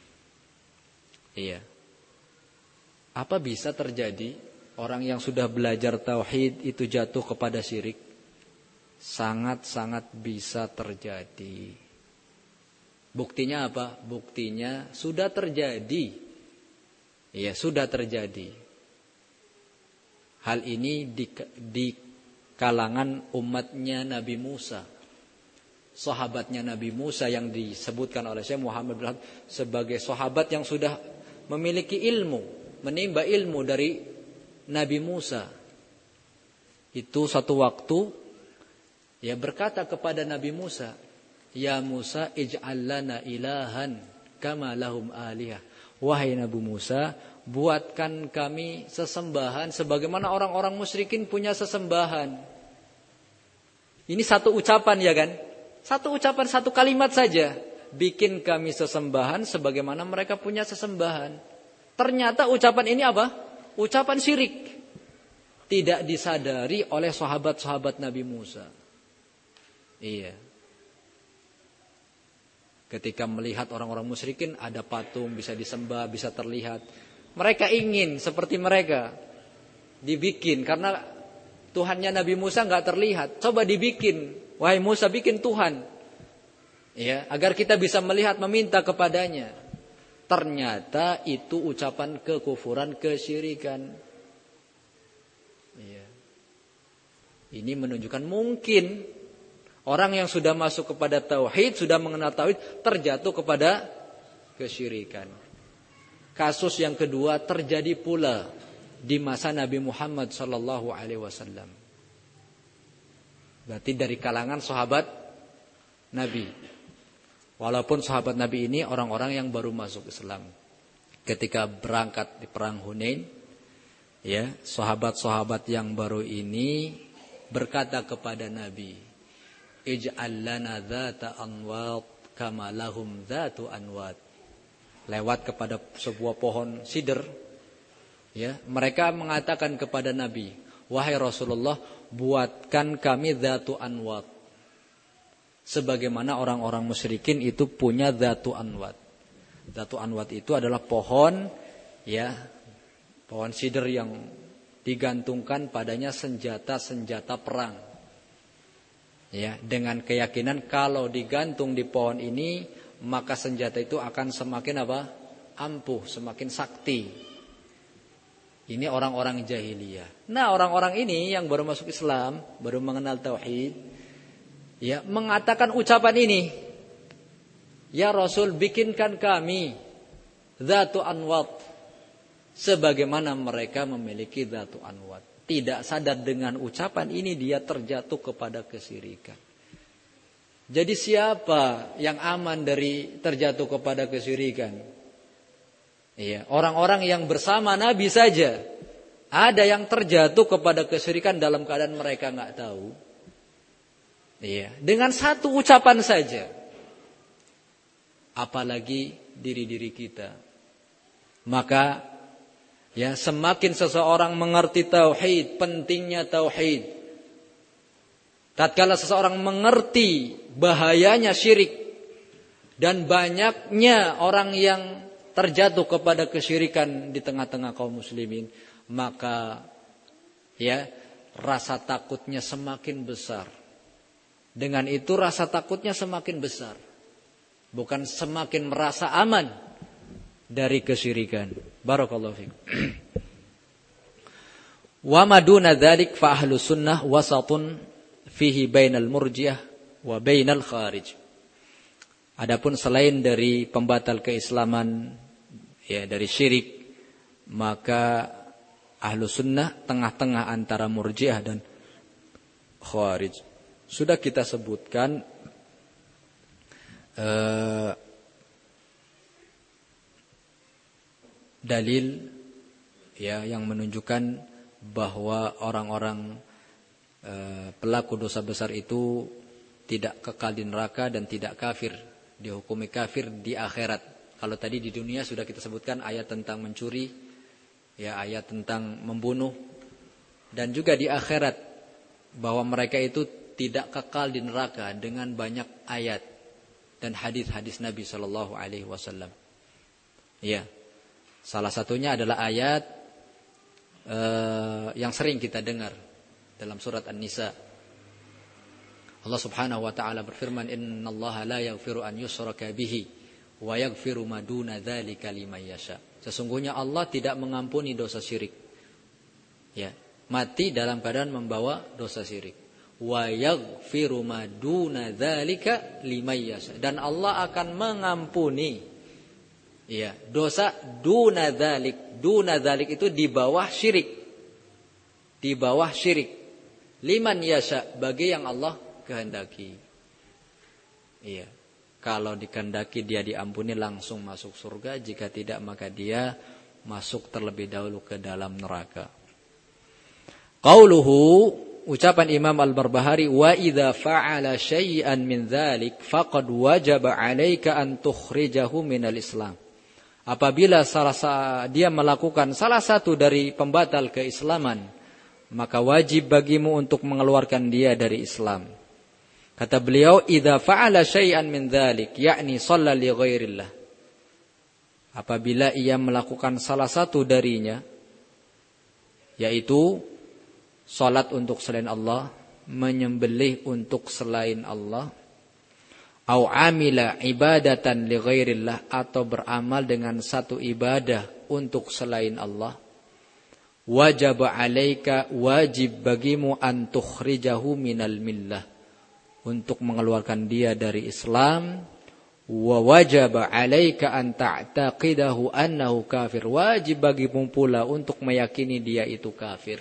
Iya. Apa bisa terjadi orang yang sudah belajar tauhid itu jatuh kepada syirik? Sangat-sangat bisa terjadi. Buktinya apa? Buktinya sudah terjadi. Ya, sudah terjadi. Hal ini di kalangan umatnya Nabi Musa. Sahabatnya Nabi Musa yang disebutkan oleh Syekh Muhammad bin Abdul Wahhab sebagai sahabat yang sudah memiliki ilmu, menimba ilmu dari Nabi Musa. Itu satu waktu ya berkata kepada Nabi Musa, "Ya Musa, ij'al lana ilahan kama lahum alihah." Wahai Nabi Musa, buatkan kami sesembahan sebagaimana orang-orang musyrikin punya sesembahan. Ini satu ucapan ya kan? Satu ucapan, satu kalimat saja. Bikin kami sesembahan sebagaimana mereka punya sesembahan. Ternyata ucapan ini apa? Ucapan syirik. Tidak disadari oleh sahabat-sahabat Nabi Musa. Iya. Ketika melihat orang-orang musyrikin ada patung bisa disembah, bisa terlihat. Mereka ingin seperti mereka. Dibikin karena Tuhannya Nabi Musa enggak terlihat. Coba dibikin. Wahai Musa, bikin Tuhan. Ya, agar kita bisa melihat, meminta kepadanya. Ternyata itu ucapan kekufuran, kesyirikan. Ya. Ini menunjukkan mungkin orang yang sudah masuk kepada tauhid, sudah mengenal tauhid, terjatuh kepada kesyirikan. Kasus yang kedua terjadi pula di masa Nabi Muhammad SAW. Berarti dari kalangan sahabat Nabi. Walaupun sahabat Nabi ini orang-orang yang baru masuk Islam. Ketika berangkat di perang Hunain, ya, sahabat-sahabat yang baru ini berkata kepada Nabi, "Ij'al lana dzata anwat kama lahum dzatu anwat." Lewat kepada sebuah pohon sidr, ya, mereka mengatakan kepada Nabi, "Wahai Rasulullah, buatkan kami dzatu anwat." Sebagaimana orang-orang musyrikin itu punya dzatu anwat. Dzatu anwat itu adalah pohon, ya, pohon sidr yang digantungkan padanya senjata-senjata perang. Ya, dengan keyakinan kalau digantung di pohon ini, maka senjata itu akan semakin apa? Ampuh, semakin sakti. Ini orang-orang jahiliyah. Nah, orang-orang ini yang baru masuk Islam, baru mengenal tauhid, ya, mengatakan ucapan ini. Ya Rasul, bikinkan kami dzatu anwat sebagaimana mereka memiliki dzatu anwat. Tidak sadar dengan ucapan ini dia terjatuh kepada kesyirikan. Jadi siapa yang aman dari terjatuh kepada kesyirikan? Iya, orang-orang yang bersama Nabi saja ada yang terjatuh kepada kesyirikan dalam keadaan mereka enggak tahu. Iya, dengan satu ucapan saja. Apalagi diri-diri kita. Maka ya, semakin seseorang mengerti tauhid, pentingnya tauhid, Tatkala seseorang mengerti bahayanya syirik dan banyaknya orang yang terjatuh kepada kesyirikan di tengah-tengah kaum muslimin, maka ya rasa takutnya semakin besar. Dengan itu rasa takutnya semakin besar. Bukan semakin merasa aman dari kesyirikan. Barakallahu fiikum. Wa maduna dzalik fa ahlus sunnah wasatun fihi bainal murji'ah wa bainal kharij. Adapun selain dari pembatal keislaman, ya dari syirik, maka ahlus sunnah tengah-tengah antara murji'ah dan kharij. Sudah kita sebutkan dalil ya yang menunjukkan bahwa orang-orang pelaku dosa besar itu tidak kekal di neraka dan tidak kafir, dihukumi kafir di akhirat. Kalau tadi di dunia sudah kita sebutkan ayat tentang mencuri, ya ayat tentang membunuh, dan juga di akhirat bahwa mereka itu tidak kekal di neraka dengan banyak ayat dan hadis-hadis Nabi Shallallahu Alaihi Wasallam. Ya, salah satunya adalah ayat yang sering kita dengar dalam surat An-Nisa. Allah Subhanahu Wa Taala berfirman, Innallaha la yaghfiru an yushraka bihi wa yaghfiru ma duna dzalika liman yasha. Sesungguhnya Allah tidak mengampuni dosa syirik. Ya, mati dalam keadaan membawa dosa syirik. Wa yaghfiru ma duna dzalika liman yasha. Dan Allah akan mengampuni ya, dosa duna dzalik. Duna dzalik itu di bawah syirik. Di bawah syirik. Liman yasha, bagi yang Allah kehendaki. Iya. Kalau dikehendaki dia diampuni langsung masuk surga, jika tidak maka dia masuk terlebih dahulu ke dalam neraka. Qauluhu, ucapan Imam Al-Barbahari, wa idza fa'ala syai'an min dzalik faqad wajaba 'alaika an tukhrijahu minal Islam. Apabila dia melakukan salah satu dari pembatal keislaman, maka wajib bagimu untuk mengeluarkan dia dari Islam. Kata beliau, idza fa'ala syai'an min dzalik, yakni shalla li ghairillah. Apabila ia melakukan salah satu darinya, yaitu salat untuk selain Allah, menyembelih untuk selain Allah, au amila ibadatan li ghairillah, atau beramal dengan satu ibadah untuk selain Allah, wajib alaika, wajib bagimu an tukhrijahu minal millah, untuk mengeluarkan dia dari Islam. Wa wajib alaika an ta'taqidahu annahu kafir, wajib bagimu pula untuk meyakini dia itu kafir.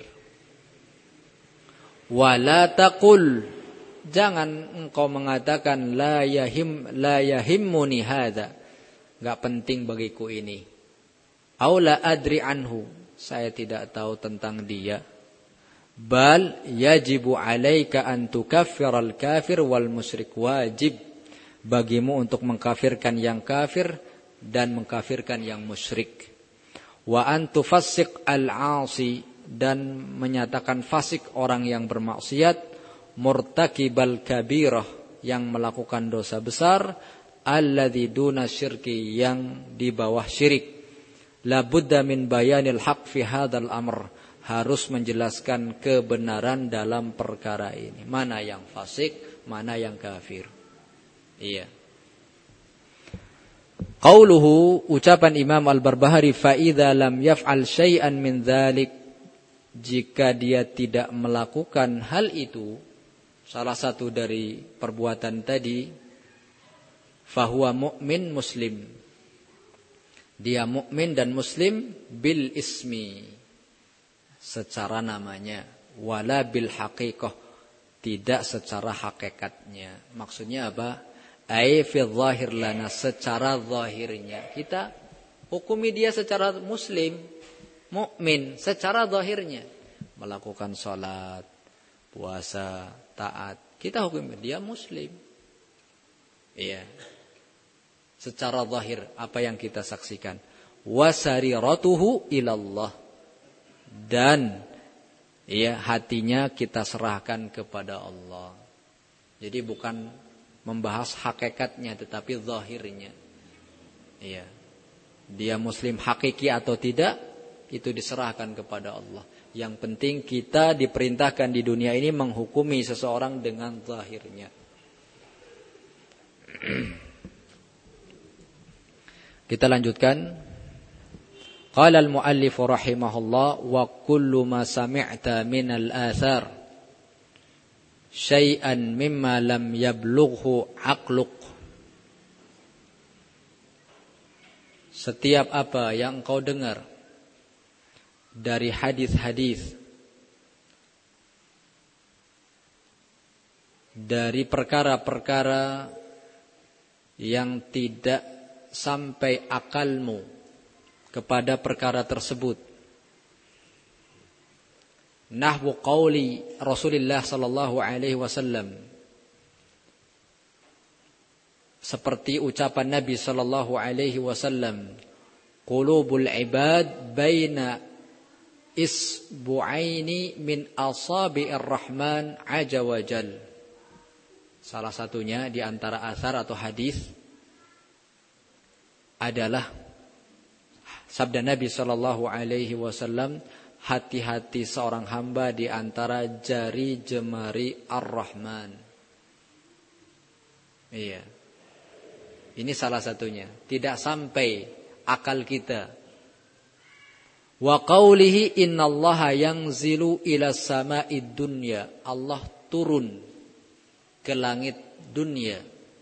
Wala taqul, jangan engkau mengatakan la yahimmuni hadza, enggak penting bagiku ini. Au la adri anhu, saya tidak tahu tentang dia. Bal yajibu alaika an tukaffiral kafir wal musyrik, wajib bagimu untuk mengkafirkan yang kafir dan mengkafirkan yang musyrik. Wa an tufassiq al-'asi, dan menyatakan fasik orang yang bermaksiat, murtakibal kabirah, yang melakukan dosa besar, alladzi duna syirki, yang di bawah syirik. La budda min bayanil haq fi hadzal amr, harus menjelaskan kebenaran dalam perkara ini. Mana yang fasik, mana yang kafir. Iya. Qauluhu, ucapan Imam Al-Barbahari, fa idza lam yaf'al syai'an min dzalik, jika dia tidak melakukan hal itu, salah satu dari perbuatan tadi, fahuwa mu'min muslim, dia mukmin dan muslim, bil ismi, secara namanya, wala bil haqiqah, tidak secara hakikatnya. Maksudnya apa? Ai fi dzahir lana, secara zahirnya kita hukumi dia secara muslim, mukmin, secara zahirnya, melakukan salat, puasa, taat, kita hukumi dia muslim. Iya. Secara zahir apa yang kita saksikan, wasariratuhu ilallah, dan ya hatinya kita serahkan kepada Allah. Jadi bukan membahas hakikatnya tetapi zahirnya. Iya. Dia muslim hakiki atau tidak itu diserahkan kepada Allah. Yang penting kita diperintahkan di dunia ini menghukumi seseorang dengan zahirnya. Kita lanjutkan. Qala al-muallif rahimahullah wa kullu ma sami'ta min al-athar syai'an mimma lam yablughu aqluq. Setiap apa yang engkau dengar dari hadis-hadis, dari perkara-perkara yang tidak sampai akalmu kepada perkara tersebut. Nahwu qauli Rasulullah sallallahu alaihi wasallam, seperti ucapan Nabi sallallahu alaihi wasallam, qulubul ibad baina isbu'aini min asabi'ir rahman aja wajal. Salah satunya di antara asar atau hadis adalah sabda Nabi sallallahu alaihi wasallam, hati-hati seorang hamba di antara jari jemari Ar-Rahman. Iya. Ini salah satunya. Tidak sampai akal kita. Wa qawlihi innallaha yanzilu ila sama'id dunya. Allah turun ke langit dunia.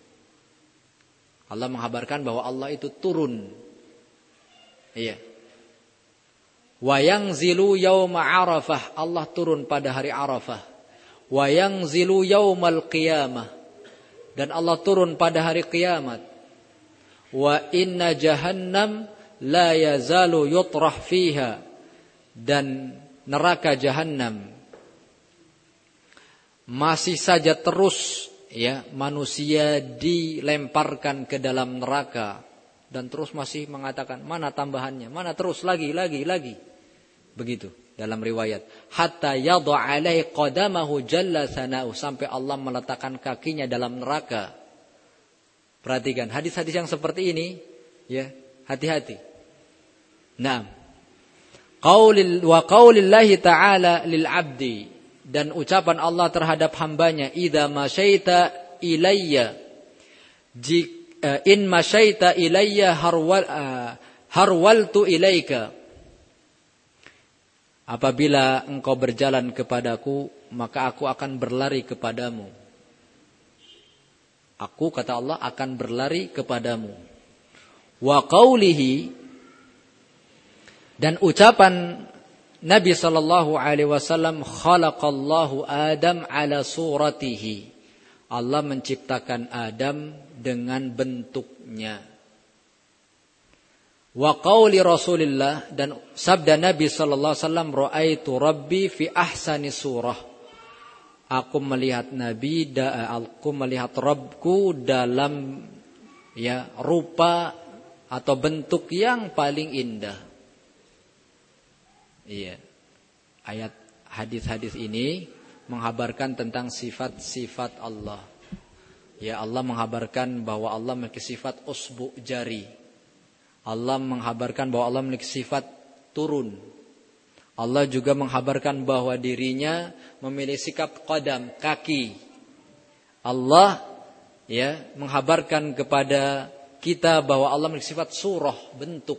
Allah menghabarkan bahwa Allah itu turun. Iya. Wa yanzilu yauma Arafah, Allah turun pada hari Arafah. Wa yanzilu yaumal qiyamah, dan Allah turun pada hari kiamat. Wa inna jahannam la yazalu yutrah fiha, dan neraka jahannam masih saja terus ya manusia dilemparkan ke dalam neraka, dan terus masih mengatakan mana tambahannya, mana terus lagi. Begitu dalam riwayat. Hatta yadha alaihi qadamahu jalla sana'u, sampai Allah meletakkan kakinya dalam neraka. Perhatikan hadis-hadis yang seperti ini, ya, hati-hati. Nah, qaulillahi ta'ala lil 'abdi, dan ucapan Allah terhadap hambanya, idza masyaita ilayya, in masyaita ilayya harwaltu ilaika. Apabila engkau berjalan kepadaku, maka aku akan berlari kepadamu. Aku, kata Allah, akan berlari kepadamu. Wa qawlihi, dan ucapan Nabi sallallahu alaihi wasallam, khalaqallahu Adam ala suratihi. Allah menciptakan Adam dengan bentuknya. Wa qauli Rasulillah, dan sabda Nabi sallallahu alaihi wasallam, raaitu rabbi fi ahsani surah. Aku melihat aku melihat Rabbku dalam ya rupa atau bentuk yang paling indah. Iya. Ayat hadis-hadis ini menghabarkan tentang sifat-sifat Allah. Ya, Allah menghabarkan bahwa Allah memiliki sifat usbu' jari. Allah menghabarkan bahwa Allah memiliki sifat turun. Allah juga menghabarkan bahwa dirinya memiliki sikap qadam, kaki. Allah ya menghabarkan kepada kita bahwa Allah memiliki sifat surah, bentuk.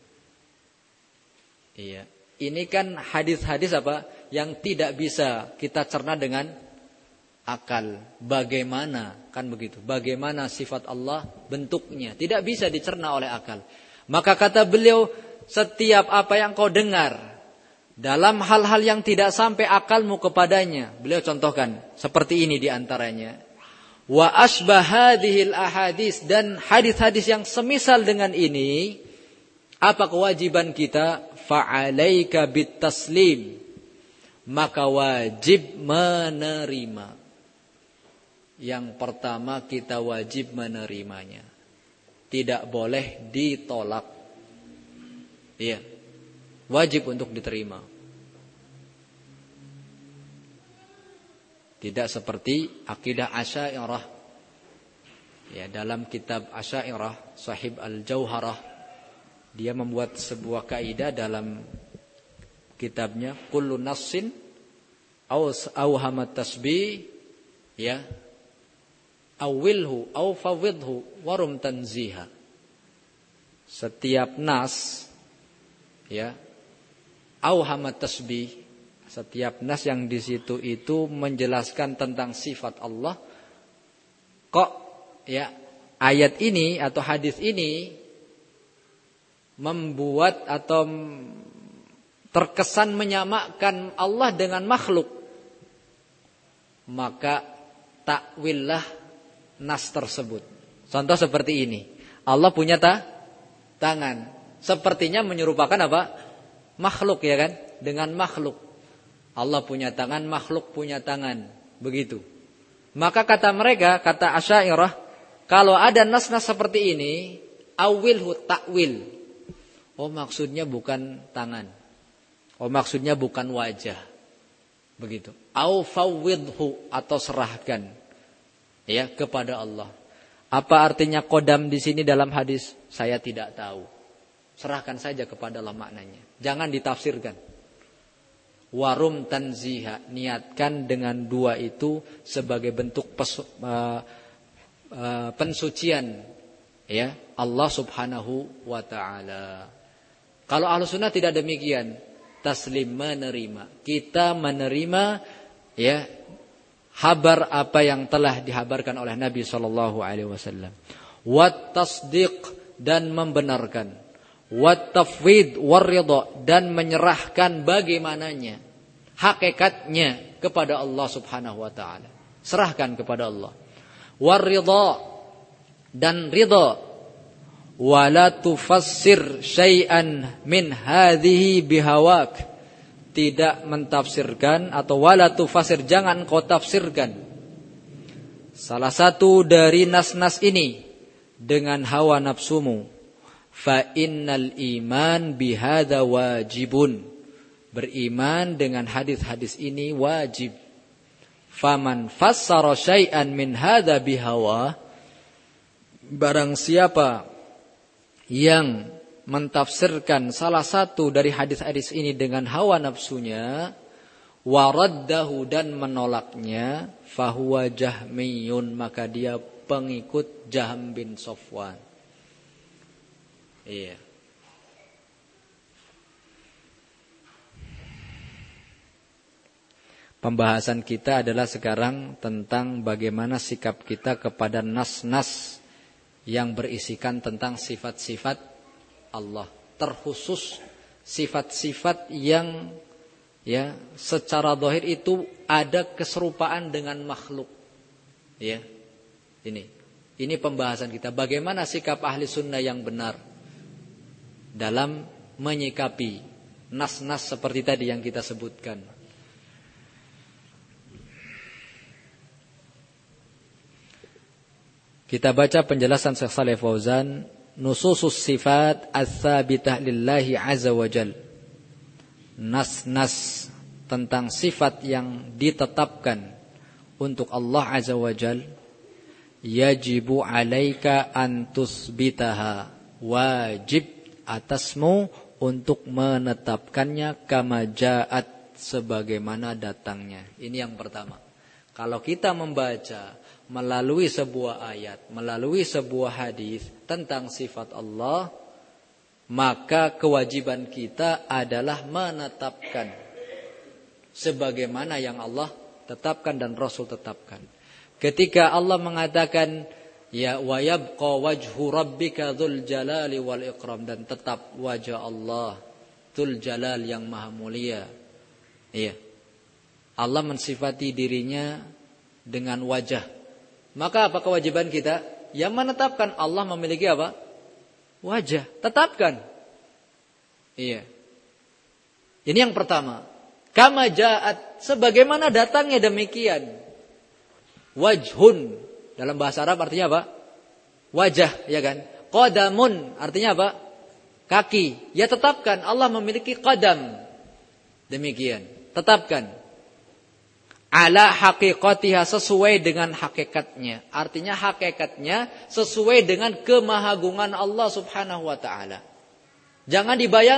Iya. Ini kan hadis-hadis apa yang tidak bisa kita cerna dengan akal. Bagaimana kan begitu? Bagaimana sifat Allah, bentuknya tidak bisa dicerna oleh akal. Maka kata beliau, setiap apa yang kau dengar dalam hal-hal yang tidak sampai akalmu kepadanya, beliau contohkan seperti ini diantaranya. Wa asbah hadhil ahadis, dan hadis-hadis yang semisal dengan ini, apa kewajiban kita? Fa'alaika bitaslim, maka wajib menerima. Yang pertama kita wajib menerimanya. Tidak boleh ditolak. Iya. Wajib untuk diterima. Tidak seperti akidah Asy'ariyah. Ya, dalam kitab Asy'ariyah, Sahib Al-Jauharah, dia membuat sebuah kaidah dalam kitabnya, kullu nassin aw hamat tasbih, ya, awilhu aw fawidhu warum tanziha. Setiap nas, ya, aw hamat tasbih, setiap nas yang di situ itu menjelaskan tentang sifat Allah, kok ya ayat ini atau hadis ini membuat atau terkesan menyamakan Allah dengan makhluk, maka takwillah nas tersebut. Contoh seperti ini, Allah punya tangan, sepertinya menyerupakan apa? Makhluk, ya kan? Dengan makhluk. Allah punya tangan, makhluk punya tangan, begitu. Maka kata mereka, kata Asy'ariyah, kalau ada nas-nas seperti ini, awilhu takwil. Oh, maksudnya bukan tangan. Oh, maksudnya bukan wajah. Begitu. Au fawwidhu, atau serahkan, ya, kepada Allah. Apa artinya qadam di sini dalam hadis? Saya tidak tahu. Serahkan saja kepada Allah maknanya. Jangan ditafsirkan. Warum tanziha, niatkan dengan dua itu sebagai bentuk pensucian, ya, Allah Subhanahu wa taala. Kalau Ahlus Sunnah tidak demikian, taslim, menerima. Kita menerima, ya, kabar apa yang telah dihabarkan oleh Nabi sallallahu alaihi wasallam. Wat tasdiq, dan membenarkan. Wat tafwid war ridha, dan menyerahkan bagaimananya, hakikatnya kepada Allah Subhanahu wa taala. Serahkan kepada Allah. War ridha, dan ridha. Wala tufassir syai'an min hadhihi bihawak, tidak mentafsirkan, atau wala tufassir, jangan kau tafsirkan salah satu dari nas-nas ini dengan hawa nafsumu. Fa innal iman bihadza wajibun, beriman dengan hadis-hadis ini wajib. Faman fassara syai'an min hadza bihawa, barang siapa yang mentafsirkan salah satu dari hadis-hadis ini dengan hawa nafsunya, waraddahu, dan menolaknya, fahuwa jahmiyun, maka dia pengikut Jahm bin Safwan. Iya. Pembahasan kita adalah sekarang tentang bagaimana sikap kita kepada nas-nas yang berisikan tentang sifat-sifat Allah, terkhusus sifat-sifat yang, ya, secara zahir itu ada keserupaan dengan makhluk. Ya. Ini pembahasan kita, bagaimana sikap ahli sunnah yang benar dalam menyikapi nas-nas seperti tadi yang kita sebutkan. Kita baca penjelasan Syekh Shalih Fauzan, nususus sifat ats-tsabitah lillahi azza wajal. Nas-nas tentang sifat yang ditetapkan untuk Allah azza wajal, yajibu alaika an tusbitaha, wajib atasmu untuk menetapkannya, kama ja'at, sebagaimana datangnya. Ini yang pertama. Kalau kita membaca melalui sebuah ayat, melalui sebuah hadis tentang sifat Allah, maka kewajiban kita adalah menetapkan sebagaimana yang Allah tetapkan dan Rasul tetapkan. Ketika Allah mengatakan, ya, wa yabqa wajhu rabbika dzul jalali wal ikram, dan tetap wajah Allah dzul jalal yang maha mulia. Iya. Allah mensifati dirinya dengan wajah. Maka apa kewajiban kita? Ya, menetapkan Allah memiliki apa? Wajah. Tetapkan. Iya. Ini yang pertama. Kama ja'at, sebagaimana datangnya demikian. Wajhun, dalam bahasa Arab artinya apa? Wajah, ya kan? Qadamun, artinya apa? Kaki. Ya, tetapkan Allah memiliki qadam. Demikian. Tetapkan. ala haqiqatiha, sesuai dengan hakikatnya. Artinya hakikatnya sesuai dengan kemahagungan Allah Subhanahu wa taala. Jangan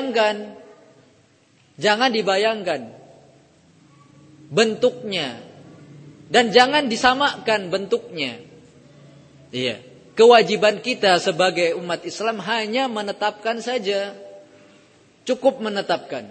dibayangkan bentuknya dan jangan disamakan bentuknya. Iya. Kewajiban kita sebagai umat Islam hanya menetapkan saja. Cukup menetapkan.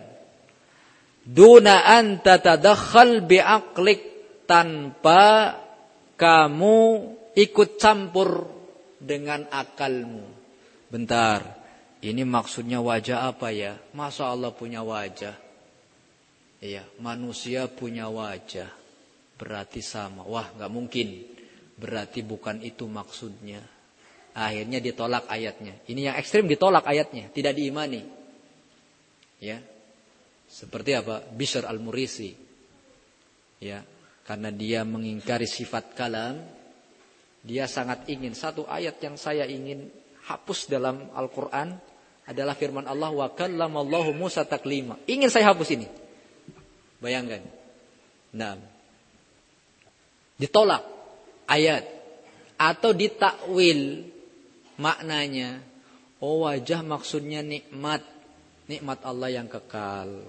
Duna an tatadakhal bi'aqlik, tanpa kamu ikut campur dengan akalmu. Bentar, ini maksudnya wajah apa ya? Masa Allah punya wajah? Iya, manusia punya wajah. Berarti sama. Wah, enggak mungkin. Berarti bukan itu maksudnya. Akhirnya ditolak ayatnya. Ini yang ekstrim, ditolak ayatnya, tidak diimani. Ya. Seperti apa? Bishr al-Murisi. Ya, karena dia mengingkari sifat kalam, dia sangat ingin satu ayat yang saya ingin hapus dalam Al-Qur'an adalah firman Allah, wa kallamallahu Musa taklima. Ingin saya hapus ini. Bayangkan. Nah, ditolak ayat atau ditakwil maknanya. Oh, wajah maksudnya nikmat Allah yang kekal.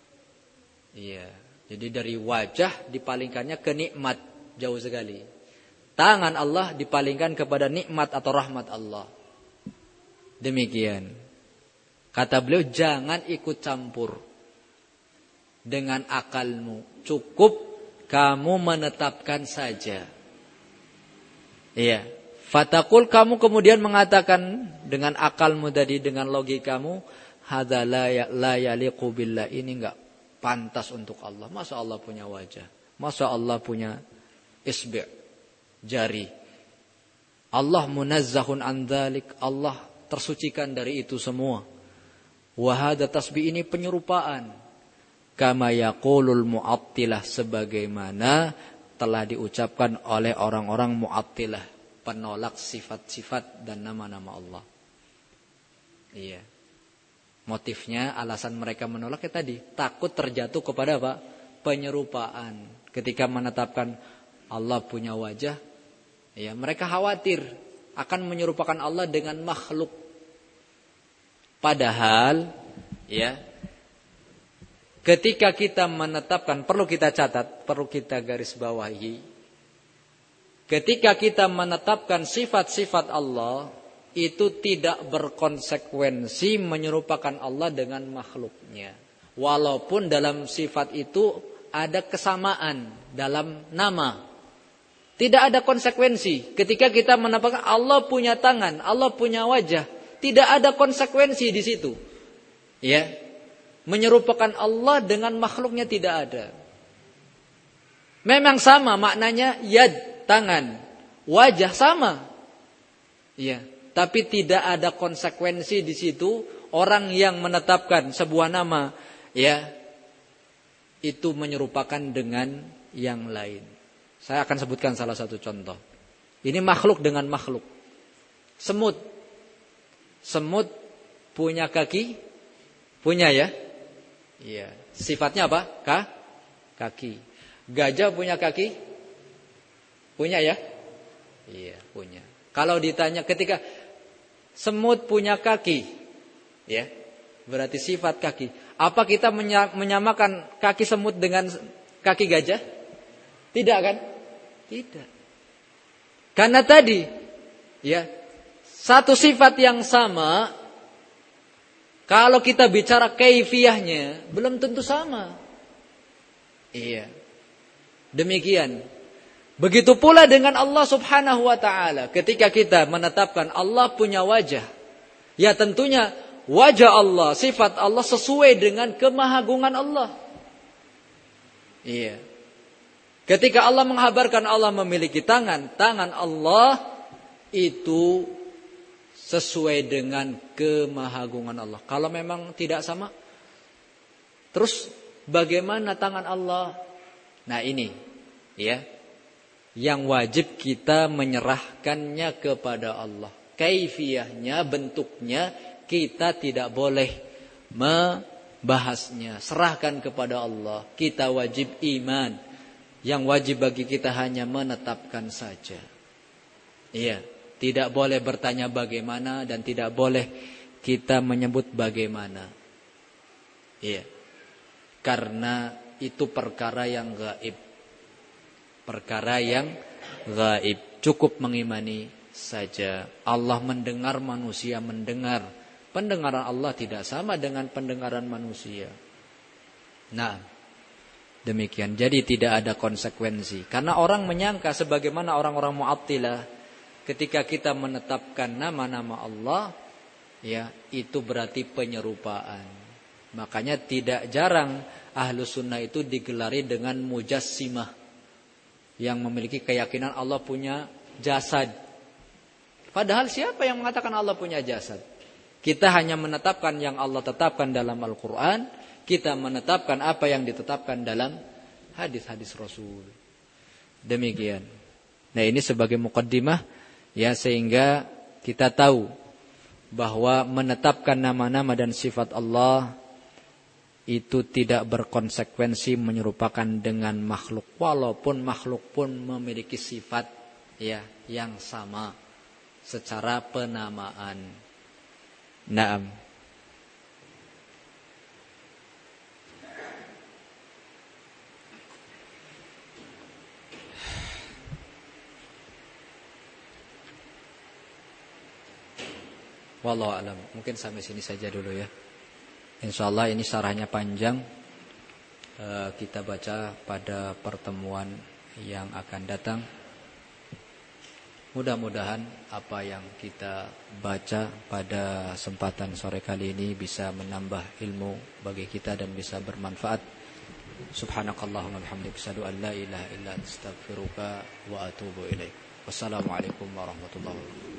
Iya. Jadi dari wajah dipalingkannya ke nikmat, jauh sekali. Tangan Allah dipalingkan kepada nikmat atau rahmat Allah. Demikian. Kata beliau, jangan ikut campur dengan akalmu. Cukup kamu menetapkan saja. Iya. Fatakul, kamu kemudian mengatakan dengan akalmu tadi, dengan logikamu, hadza la yaliqu billah, ini enggak pantas untuk Allah. Masa Allah punya wajah? Masa Allah punya isbi', jari? Allah munazzahun an dzalik, Allah tersucikan dari itu semua. Wa hadza tasbih, ini penyerupaan. Kama yaqulul mu'attilah, sebagaimana telah diucapkan oleh orang-orang mu'attilah, penolak sifat-sifat dan nama-nama Allah. Iya. Motifnya, alasan mereka menolak ya tadi, takut terjatuh kepada apa? Penyerupaan. Ketika menetapkan Allah punya wajah, ya mereka khawatir akan menyerupakan Allah dengan makhluk. Padahal, ya, ketika kita menetapkan, perlu kita catat, perlu kita garis bawahi. Ketika kita menetapkan sifat-sifat Allah, itu tidak berkonsekuensi menyerupakan Allah dengan makhluknya. Walaupun dalam sifat itu ada kesamaan dalam nama. Tidak ada konsekuensi. Ketika kita menetapkan Allah punya tangan, Allah punya wajah, tidak ada konsekuensi di situ. Ya. Menyerupakan Allah dengan makhluknya tidak ada. Memang sama maknanya, yad, tangan, wajah sama. Iya, tapi tidak ada konsekuensi di situ. Orang yang menetapkan sebuah nama, ya, itu menyerupakan dengan yang lain. Saya akan sebutkan salah satu contoh. Ini makhluk dengan makhluk. Semut. Semut punya kaki? Punya ya? Iya. Sifatnya apa? Kaki. Gajah punya kaki? Punya ya? Iya, punya. Kalau ditanya ketika semut punya kaki, ya, berarti sifat kaki. Apa kita menyamakan kaki semut dengan kaki gajah? Tidak kan? Tidak. Karena tadi, ya, satu sifat yang sama, kalau kita bicara kaifiyahnya, belum tentu sama. Iya. Demikian. Begitu pula dengan Allah Subhanahu wa ta'ala. Ketika kita menetapkan Allah punya wajah, ya tentunya wajah Allah, sifat Allah sesuai dengan kemahagungan Allah. Iya. Ketika Allah menghabarkan Allah memiliki tangan, tangan Allah itu sesuai dengan kemahagungan Allah. Kalau memang tidak sama, terus bagaimana tangan Allah? Nah ini, ya, yang wajib kita menyerahkannya kepada Allah. Kaifiyahnya, bentuknya, kita tidak boleh membahasnya. Serahkan kepada Allah. Kita wajib iman. Yang wajib bagi kita hanya menetapkan saja. Iya, tidak boleh bertanya bagaimana dan tidak boleh kita menyebut bagaimana. Iya. Karena itu perkara yang gaib. Perkara yang gaib. Cukup mengimani saja. Allah mendengar, manusia mendengar. Pendengaran Allah tidak sama dengan pendengaran manusia. Nah, demikian. Jadi tidak ada konsekuensi. Karena orang menyangka sebagaimana orang-orang Mu'attilah, ketika kita menetapkan nama-nama Allah, ya, itu berarti penyerupaan. Makanya tidak jarang Ahlus Sunnah itu digelari dengan mujassimah, yang memiliki keyakinan Allah punya jasad. Padahal siapa yang mengatakan Allah punya jasad? Kita hanya menetapkan yang Allah tetapkan dalam Al-Quran. Kita menetapkan apa yang ditetapkan dalam hadis-hadis Rasul. Demikian. Nah, ini sebagai muqaddimah, ya, sehingga kita tahu bahwa menetapkan nama-nama dan sifat Allah itu tidak berkonsekuensi menyerupakan dengan makhluk, walaupun makhluk pun memiliki sifat, ya, yang sama secara penamaan. Naam. Wallahu alam. Mungkin sampai sini saja dulu ya. Insyaallah ini syarahnya panjang. Kita baca pada pertemuan yang akan datang. Mudah-mudahan apa yang kita baca pada kesempatan sore kali ini bisa menambah ilmu bagi kita dan bisa bermanfaat. Subhanakallahumma bihamdika asyhadu an la ilaha illa anta astaghfiruka wa atubu ilaik. Wassalamualaikum warahmatullahi wabarakatuh.